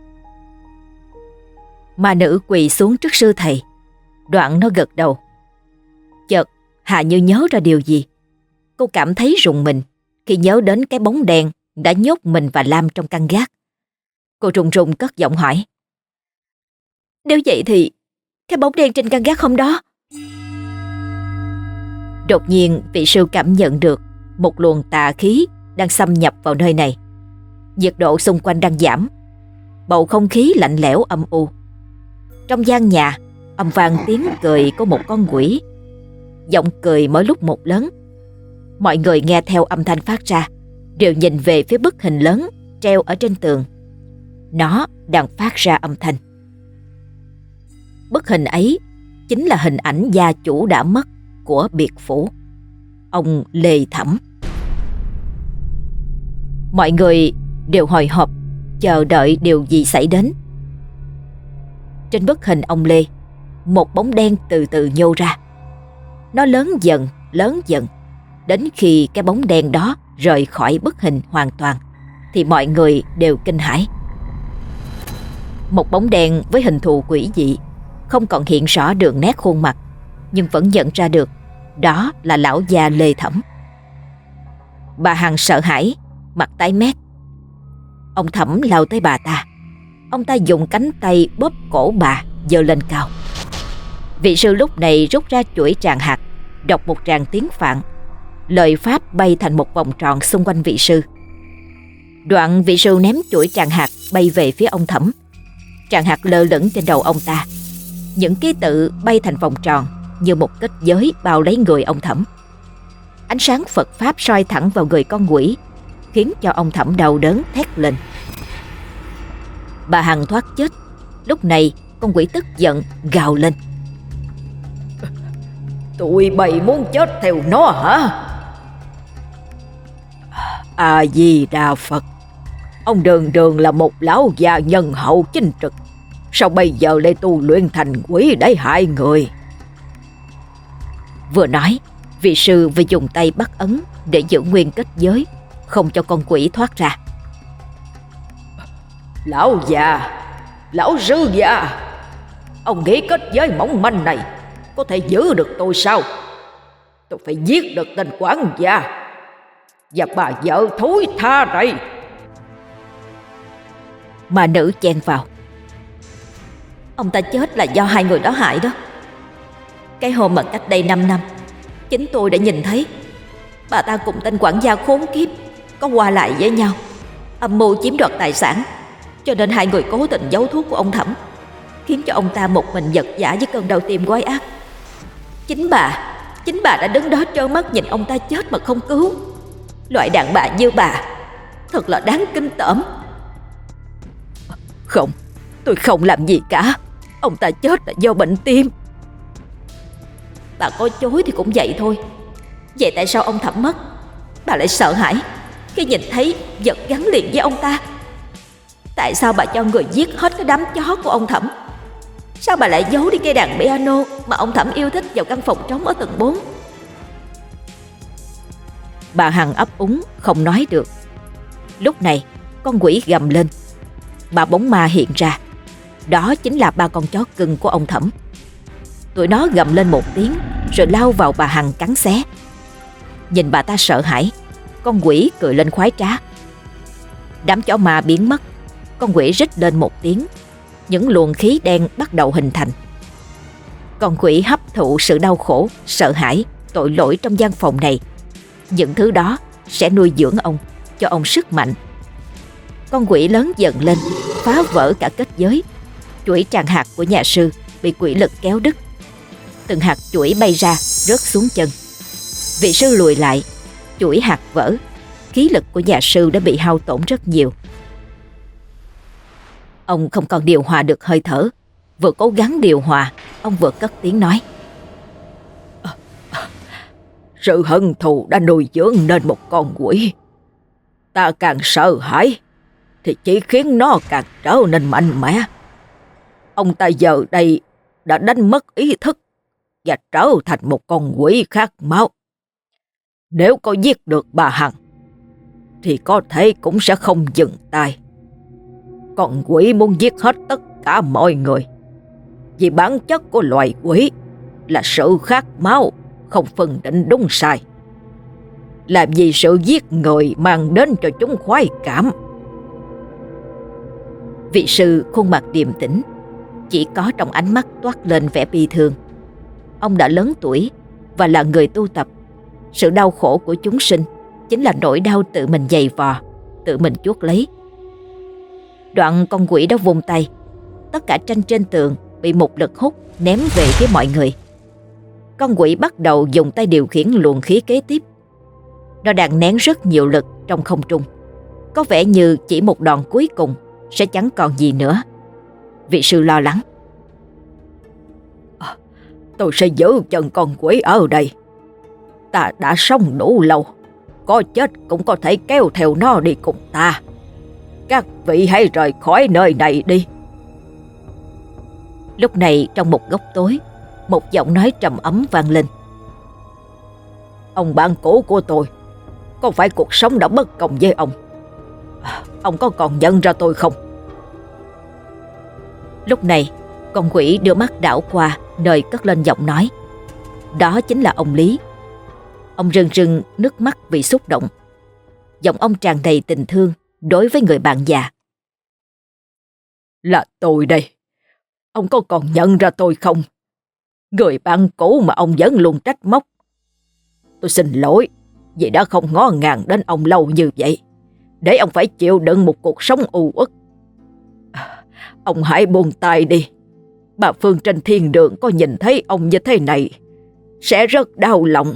Ma nữ quỳ xuống trước sư thầy. Đoạn nó gật đầu. Chợt Hà như nhớ ra điều gì. Cô cảm thấy rùng mình khi nhớ đến cái bóng đen đã nhốt mình và Lam trong căn gác. Cô run run cất giọng hỏi: Nếu vậy thì cái bóng đen trên căn gác hôm đó? Đột nhiên vị sư cảm nhận được một luồng tà khí đang xâm nhập vào nơi này. Nhiệt độ xung quanh đang giảm. Bầu không khí lạnh lẽo âm u. Trong gian nhà âm vang tiếng cười của một con quỷ. Giọng cười mỗi lúc một lớn. Mọi người nghe theo âm thanh phát ra đều nhìn về phía bức hình lớn treo ở trên tường. Nó đang phát ra âm thanh. Bức hình ấy chính là hình ảnh gia chủ đã mất của biệt phủ, ông Lê Thẩm. Mọi người đều hồi hộp chờ đợi điều gì xảy đến. Trên bức hình ông Lê, một bóng đen từ từ nhô ra. Nó lớn dần, đến khi cái bóng đen đó rời khỏi bức hình hoàn toàn thì mọi người đều kinh hãi. Một bóng đen với hình thù quỷ dị, không còn hiện rõ đường nét khuôn mặt, nhưng vẫn nhận ra được đó là lão già Lê Thẩm. Bà Hằng sợ hãi, mặt tái mét. Ông Thẩm lao tới bà ta. Ông ta dùng cánh tay bóp cổ bà giơ lên cao. Vị sư lúc này rút ra chuỗi tràng hạt, đọc một tràng tiếng Phạn. Lời pháp bay thành một vòng tròn xung quanh vị sư. Đoạn vị sư ném chuỗi tràng hạt bay về phía ông Thẩm. Tràng hạt lơ lửng trên đầu ông ta. Những ký tự bay thành vòng tròn như một kết giới bao lấy người ông Thẩm. Ánh sáng Phật pháp soi thẳng vào người con quỷ, khiến cho ông Thẩm đau đớn thét lên. Bà Hằng thoát chết. Lúc này con quỷ tức giận gào lên: Tụi bay muốn chết theo nó hả? A-di-đà Phật. Ông đường đường là một lão già nhân hậu chính trực, sao bây giờ lại tu luyện thành quỷ để hại người? Vừa nói, vị sư vừa dùng tay bắt ấn để giữ nguyên kết giới, không cho con quỷ thoát ra. Lão già, lão sư già, ông nghĩ kết giới mỏng manh này có thể giữ được tôi sao? Tôi phải giết được tên quản gia và bà vợ thối tha đây. Mà nữ chen vào: Ông ta chết là do hai người đó hại đó. Cái hôm mà cách đây 5 năm, chính tôi đã nhìn thấy bà ta cùng tên quản gia khốn kiếp có qua lại với nhau, âm mưu chiếm đoạt tài sản, cho nên hai người cố tình giấu thuốc của ông Thẩm, khiến cho ông ta một mình vật vã với cơn đau tim quái ác. Chính bà đã đứng đó trơ mắt nhìn ông ta chết mà không cứu. Loại đàn bà như bà thật là đáng kinh tởm. Không, tôi không làm gì cả. Ông ta chết là do bệnh tim. Bà có chối thì cũng vậy thôi. Vậy tại sao ông Thẩm mất, bà lại sợ hãi khi nhìn thấy vật gắn liền với ông ta? Tại sao bà cho người giết hết cái đám chó của ông Thẩm? Sao bà lại giấu đi cây đàn piano mà ông Thẩm yêu thích vào căn phòng trống ở tầng 4? Bà Hằng ấp úng không nói được. Lúc này con quỷ gầm lên. Ba bóng ma hiện ra. Đó chính là ba con chó cưng của ông Thẩm. Tụi nó gầm lên một tiếng rồi lao vào bà Hằng cắn xé. Nhìn bà ta sợ hãi, con quỷ cười lên khoái trá. Đám chó ma biến mất. Con quỷ rít lên một tiếng. Những luồng khí đen bắt đầu hình thành. Con quỷ hấp thụ sự đau khổ, sợ hãi, tội lỗi trong gian phòng này. Những thứ đó sẽ nuôi dưỡng ông, cho ông sức mạnh. Con quỷ lớn dần lên, phá vỡ cả kết giới. Chuỗi tràng hạt của nhà sư bị quỷ lực kéo đứt. Từng hạt chuỗi bay ra, rớt xuống chân. Vị sư lùi lại, chuỗi hạt vỡ. Khí lực của nhà sư đã bị hao tổn rất nhiều. Ông không còn điều hòa được hơi thở. Vừa cố gắng điều hòa, ông vừa cất tiếng nói: Sự hận thù đã nuôi dưỡng nên một con quỷ. Ta càng sợ hãi thì chỉ khiến nó càng trở nên mạnh mẽ. Ông ta giờ đây đã đánh mất ý thức và trở thành một con quỷ khát máu. Nếu có giết được bà Hằng thì có thể cũng sẽ không dừng tay. Con quỷ muốn giết hết tất cả mọi người, vì bản chất của loài quỷ là sự khát máu, không phân định đúng sai. Làm gì sự giết người mang đến cho chúng khoái cảm. Vị sư khuôn mặt điềm tĩnh, chỉ có trong ánh mắt toát lên vẻ bi thương. Ông đã lớn tuổi và là người tu tập. Sự đau khổ của chúng sinh chính là nỗi đau tự mình giày vò, tự mình chuốc lấy. Đoạn con quỷ đã vung tay. Tất cả tranh trên tường bị một lực hút ném về phía mọi người. Con quỷ bắt đầu dùng tay điều khiển luồng khí kế tiếp. Nó đang nén rất nhiều lực trong không trung. Có vẻ như chỉ một đòn cuối cùng sẽ chẳng còn gì nữa. Vị sư lo lắng: Tôi sẽ giữ chân con quỷ ở đây. Ta đã sống đủ lâu, có chết cũng có thể kéo theo nó đi cùng ta. Các vị hãy rời khỏi nơi này đi. Lúc này trong một góc tối, một giọng nói trầm ấm vang lên. Ông bạn cũ của tôi, có phải cuộc sống đã bất công với ông? Ông có còn nhận ra tôi không? Lúc này, con quỷ đưa mắt đảo qua nơi cất lên giọng nói. Đó chính là ông Lý. Ông rưng rưng nước mắt vì xúc động. Giọng ông tràn đầy tình thương đối với người bạn già. Là tôi đây. Ông có còn nhận ra tôi không? Người bạn cũ mà ông vẫn luôn trách móc. Tôi xin lỗi vì đã không ngó ngàng đến ông lâu như vậy, để ông phải chịu đựng một cuộc sống u uất. Ông hãy buông tay đi. Bà Phương trên thiên đường có nhìn thấy ông như thế này sẽ rất đau lòng.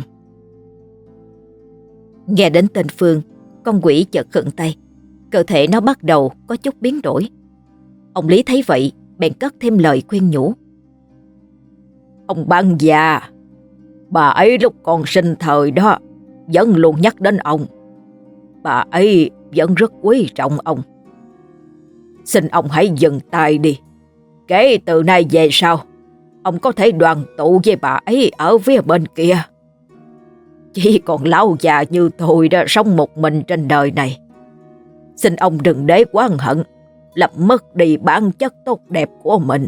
Nghe đến tên Phương, con quỷ chợt khựng tay. Cơ thể nó bắt đầu có chút biến đổi. Ông Lý thấy vậy bèn cất thêm lời khuyên nhủ. Ông bạn già, bà ấy lúc còn sinh thời đó vẫn luôn nhắc đến ông. Bà ấy vẫn rất quý trọng ông. Xin ông hãy dừng tay đi. Kể từ nay về sau, ông có thể đoàn tụ với bà ấy ở phía bên kia. Chỉ còn lão già như tôi đã sống một mình trên đời này. Xin ông đừng để oán hận làm mất đi bản chất tốt đẹp của mình.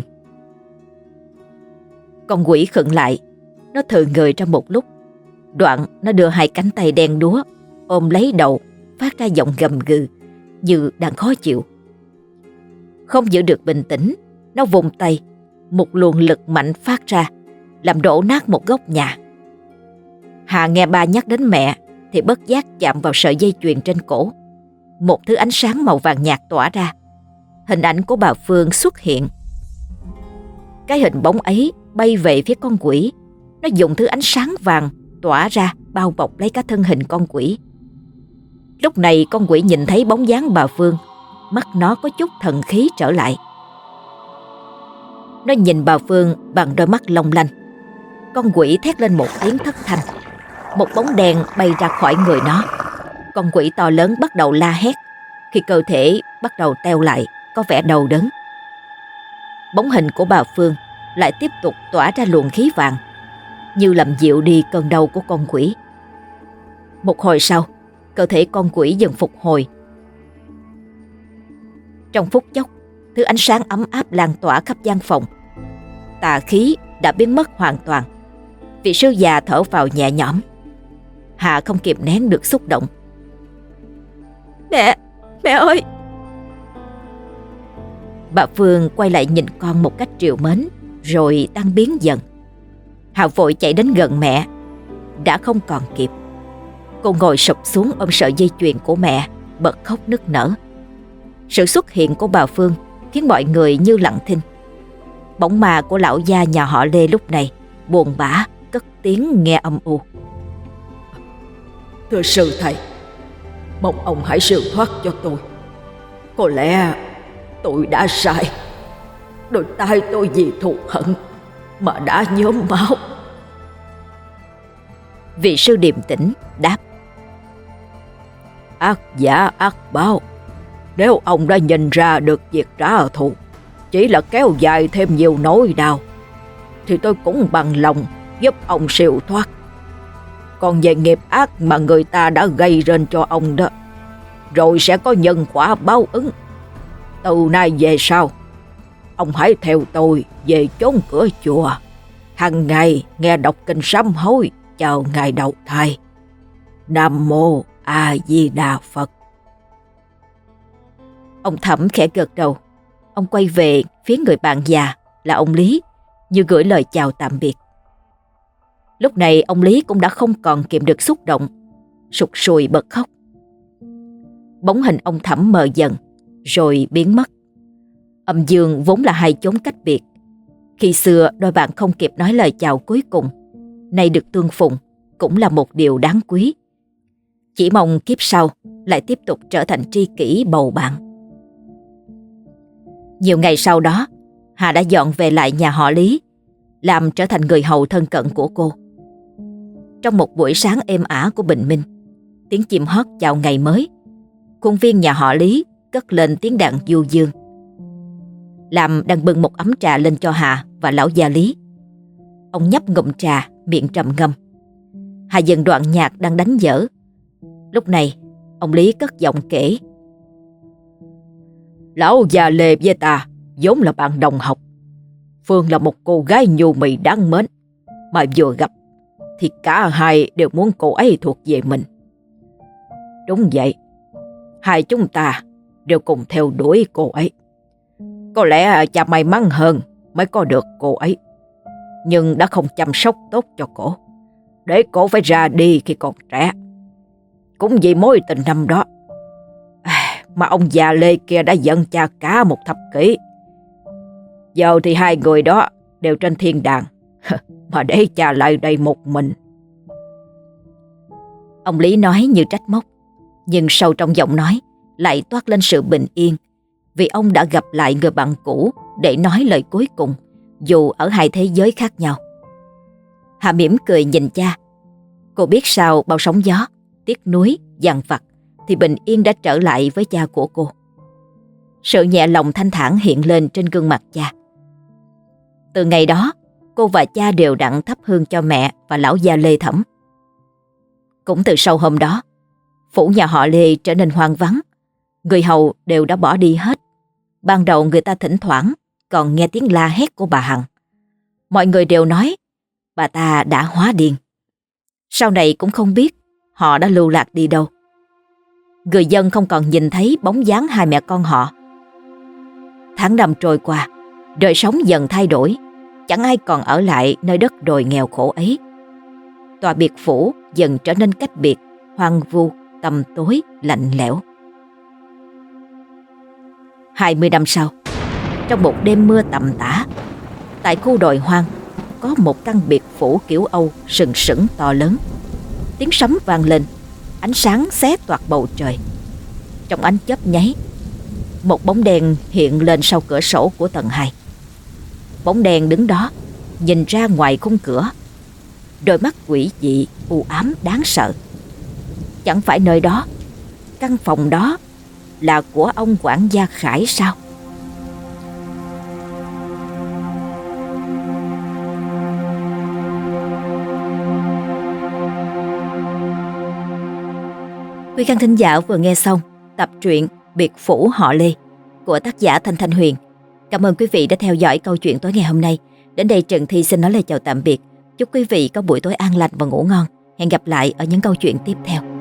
Con quỷ khựng lại. Nó thừ người trong một lúc. Đoạn nó đưa hai cánh tay đen đúa ôm lấy đầu, phát ra giọng gầm gừ như đang khó chịu. Không giữ được bình tĩnh, nó vùng tay, một luồng lực mạnh phát ra, làm đổ nát một góc nhà. Hà nghe ba nhắc đến mẹ thì bất giác chạm vào sợi dây chuyền trên cổ. Một thứ ánh sáng màu vàng nhạt tỏa ra. Hình ảnh của bà Phương xuất hiện. Cái hình bóng ấy bay về phía con quỷ. Nó dùng thứ ánh sáng vàng tỏa ra bao bọc lấy cả thân hình con quỷ. Lúc này con quỷ nhìn thấy bóng dáng bà Phương, mắt nó có chút thần khí trở lại. Nó nhìn bà Phương bằng đôi mắt long lanh. Con quỷ thét lên một tiếng thất thanh. Một bóng đen bay ra khỏi người nó. Con quỷ to lớn bắt đầu la hét khi cơ thể bắt đầu teo lại, có vẻ đau đớn. Bóng hình của bà Phương lại tiếp tục tỏa ra luồng khí vàng, như làm dịu đi cơn đau của con quỷ. Một hồi sau, cơ thể con quỷ dần phục hồi. Trong phút chốc, thứ ánh sáng ấm áp lan tỏa khắp gian phòng. Tà khí đã biến mất hoàn toàn. Vị sư già thở vào nhẹ nhõm. Hà không kìm nén được xúc động. Mẹ ơi! Bà Phương quay lại nhìn con một cách trìu mến, rồi tan biến dần. Hà vội chạy đến gần mẹ. Đã không còn kịp. Cô ngồi sụp xuống ôm sợi dây chuyền của mẹ, bật khóc nức nở. Sự xuất hiện của bà Phương khiến mọi người như lặng thinh. Bóng ma của lão gia nhà họ Lê lúc này buồn bã cất tiếng nghe âm u. Thưa sư thầy, mong ông hãy siêu thoát cho tôi. Có lẽ tôi đã sai. Đôi tay tôi vì thù hận mà đã nhuốm máu. Vị sư điềm tĩnh đáp. Ác giả ác báo. Nếu ông đã nhìn ra được việc trả thù chỉ là kéo dài thêm nhiều nỗi đau, thì tôi cũng bằng lòng giúp ông siêu thoát. Còn về nghiệp ác mà người ta đã gây lên cho ông đó, rồi sẽ có nhân quả báo ứng. Từ nay về sau, ông hãy theo tôi về chốn cửa chùa, hàng ngày nghe đọc kinh sám hối chờ ngày đầu thai. Nam mô A Di Đà Phật. Ông Thẩm khẽ gật đầu. Ông quay về phía người bạn già là ông Lý, như gửi lời chào tạm biệt. Lúc này ông Lý cũng đã không còn kiềm được xúc động, sụt sùi bật khóc. Bóng hình ông Thẩm mờ dần rồi biến mất. Âm dương vốn là hai chốn cách biệt. Khi xưa đôi bạn không kịp nói lời chào cuối cùng, nay được tương phùng cũng là một điều đáng quý. Chỉ mong kiếp sau lại tiếp tục trở thành tri kỷ bầu bạn. Nhiều ngày sau đó, Hà đã dọn về lại nhà họ Lý, làm trở thành người hầu thân cận của cô. Trong một buổi sáng êm ả của bình minh, tiếng chim hót chào ngày mới, khuôn viên nhà họ Lý cất lên tiếng đàn du dương. Lam đang bưng một ấm trà lên cho Hà và lão gia Lý. Ông nhấp ngụm trà, miệng trầm ngâm. Hà dừng đoạn nhạc đang đánh dở. Lúc này ông Lý cất giọng kể: Lão già Lê với ta vốn là bạn đồng học. Phương là một cô gái nhu mì đáng mến, mà vừa gặp thì cả hai đều muốn cô ấy thuộc về mình. Đúng vậy, hai chúng ta đều cùng theo đuổi cô ấy. Có lẽ cha may mắn hơn mới có được cô ấy, nhưng đã không chăm sóc tốt cho cổ, để cổ phải ra đi khi còn trẻ. Cũng vì mối tình năm đó mà ông già Lê kia đã giận cha cả một thập kỷ. Giờ thì hai người đó đều trên thiên đàng, mà để cha lại đây một mình. Ông Lý nói như trách móc, nhưng sâu trong giọng nói lại toát lên sự bình yên, vì ông đã gặp lại người bạn cũ để nói lời cuối cùng, dù ở hai thế giới khác nhau. Hà mỉm cười nhìn cha. Cô biết sau bao sóng gió, tiếc nuối, dằn vặt thì bình yên đã trở lại với cha của cô. Sự nhẹ lòng thanh thản hiện lên trên gương mặt cha. Từ ngày đó, cô và cha đều đặn thắp hương cho mẹ và lão gia Lê Thẩm. Cũng từ sau hôm đó, phủ nhà họ Lê trở nên hoang vắng. Người hầu đều đã bỏ đi hết. Ban đầu người ta thỉnh thoảng còn nghe tiếng la hét của bà Hằng. Mọi người đều nói bà ta đã hóa điên. Sau này cũng không biết họ đã lưu lạc đi đâu. Người dân không còn nhìn thấy bóng dáng hai mẹ con họ. Tháng năm trôi qua, đời sống dần thay đổi. Chẳng ai còn ở lại nơi đất đồi nghèo khổ ấy. Tòa biệt phủ dần trở nên cách biệt, hoang vu, tăm tối, lạnh lẽo. 20 năm sau, trong một đêm mưa tầm tã, tại khu đồi hoang có một căn biệt phủ kiểu Âu sừng sững to lớn. Tiếng sấm vang lên, ánh sáng xé toạc bầu trời. Trong ánh chớp nháy, một bóng đen hiện lên sau cửa sổ của tầng 2. Bóng đen đứng đó, nhìn ra ngoài khung cửa, đôi mắt quỷ dị, u ám đáng sợ. Chẳng phải nơi đó, căn phòng đó là của ông quản gia Khải sao? Quý khán thính giả vừa nghe xong tập truyện Biệt Phủ Họ Lê của tác giả Thanh Thanh Huyền. Cảm ơn quý vị đã theo dõi câu chuyện tối ngày hôm nay. Đến đây Trần Thi xin nói lời chào tạm biệt. Chúc quý vị có buổi tối an lành và ngủ ngon. Hẹn gặp lại ở những câu chuyện tiếp theo.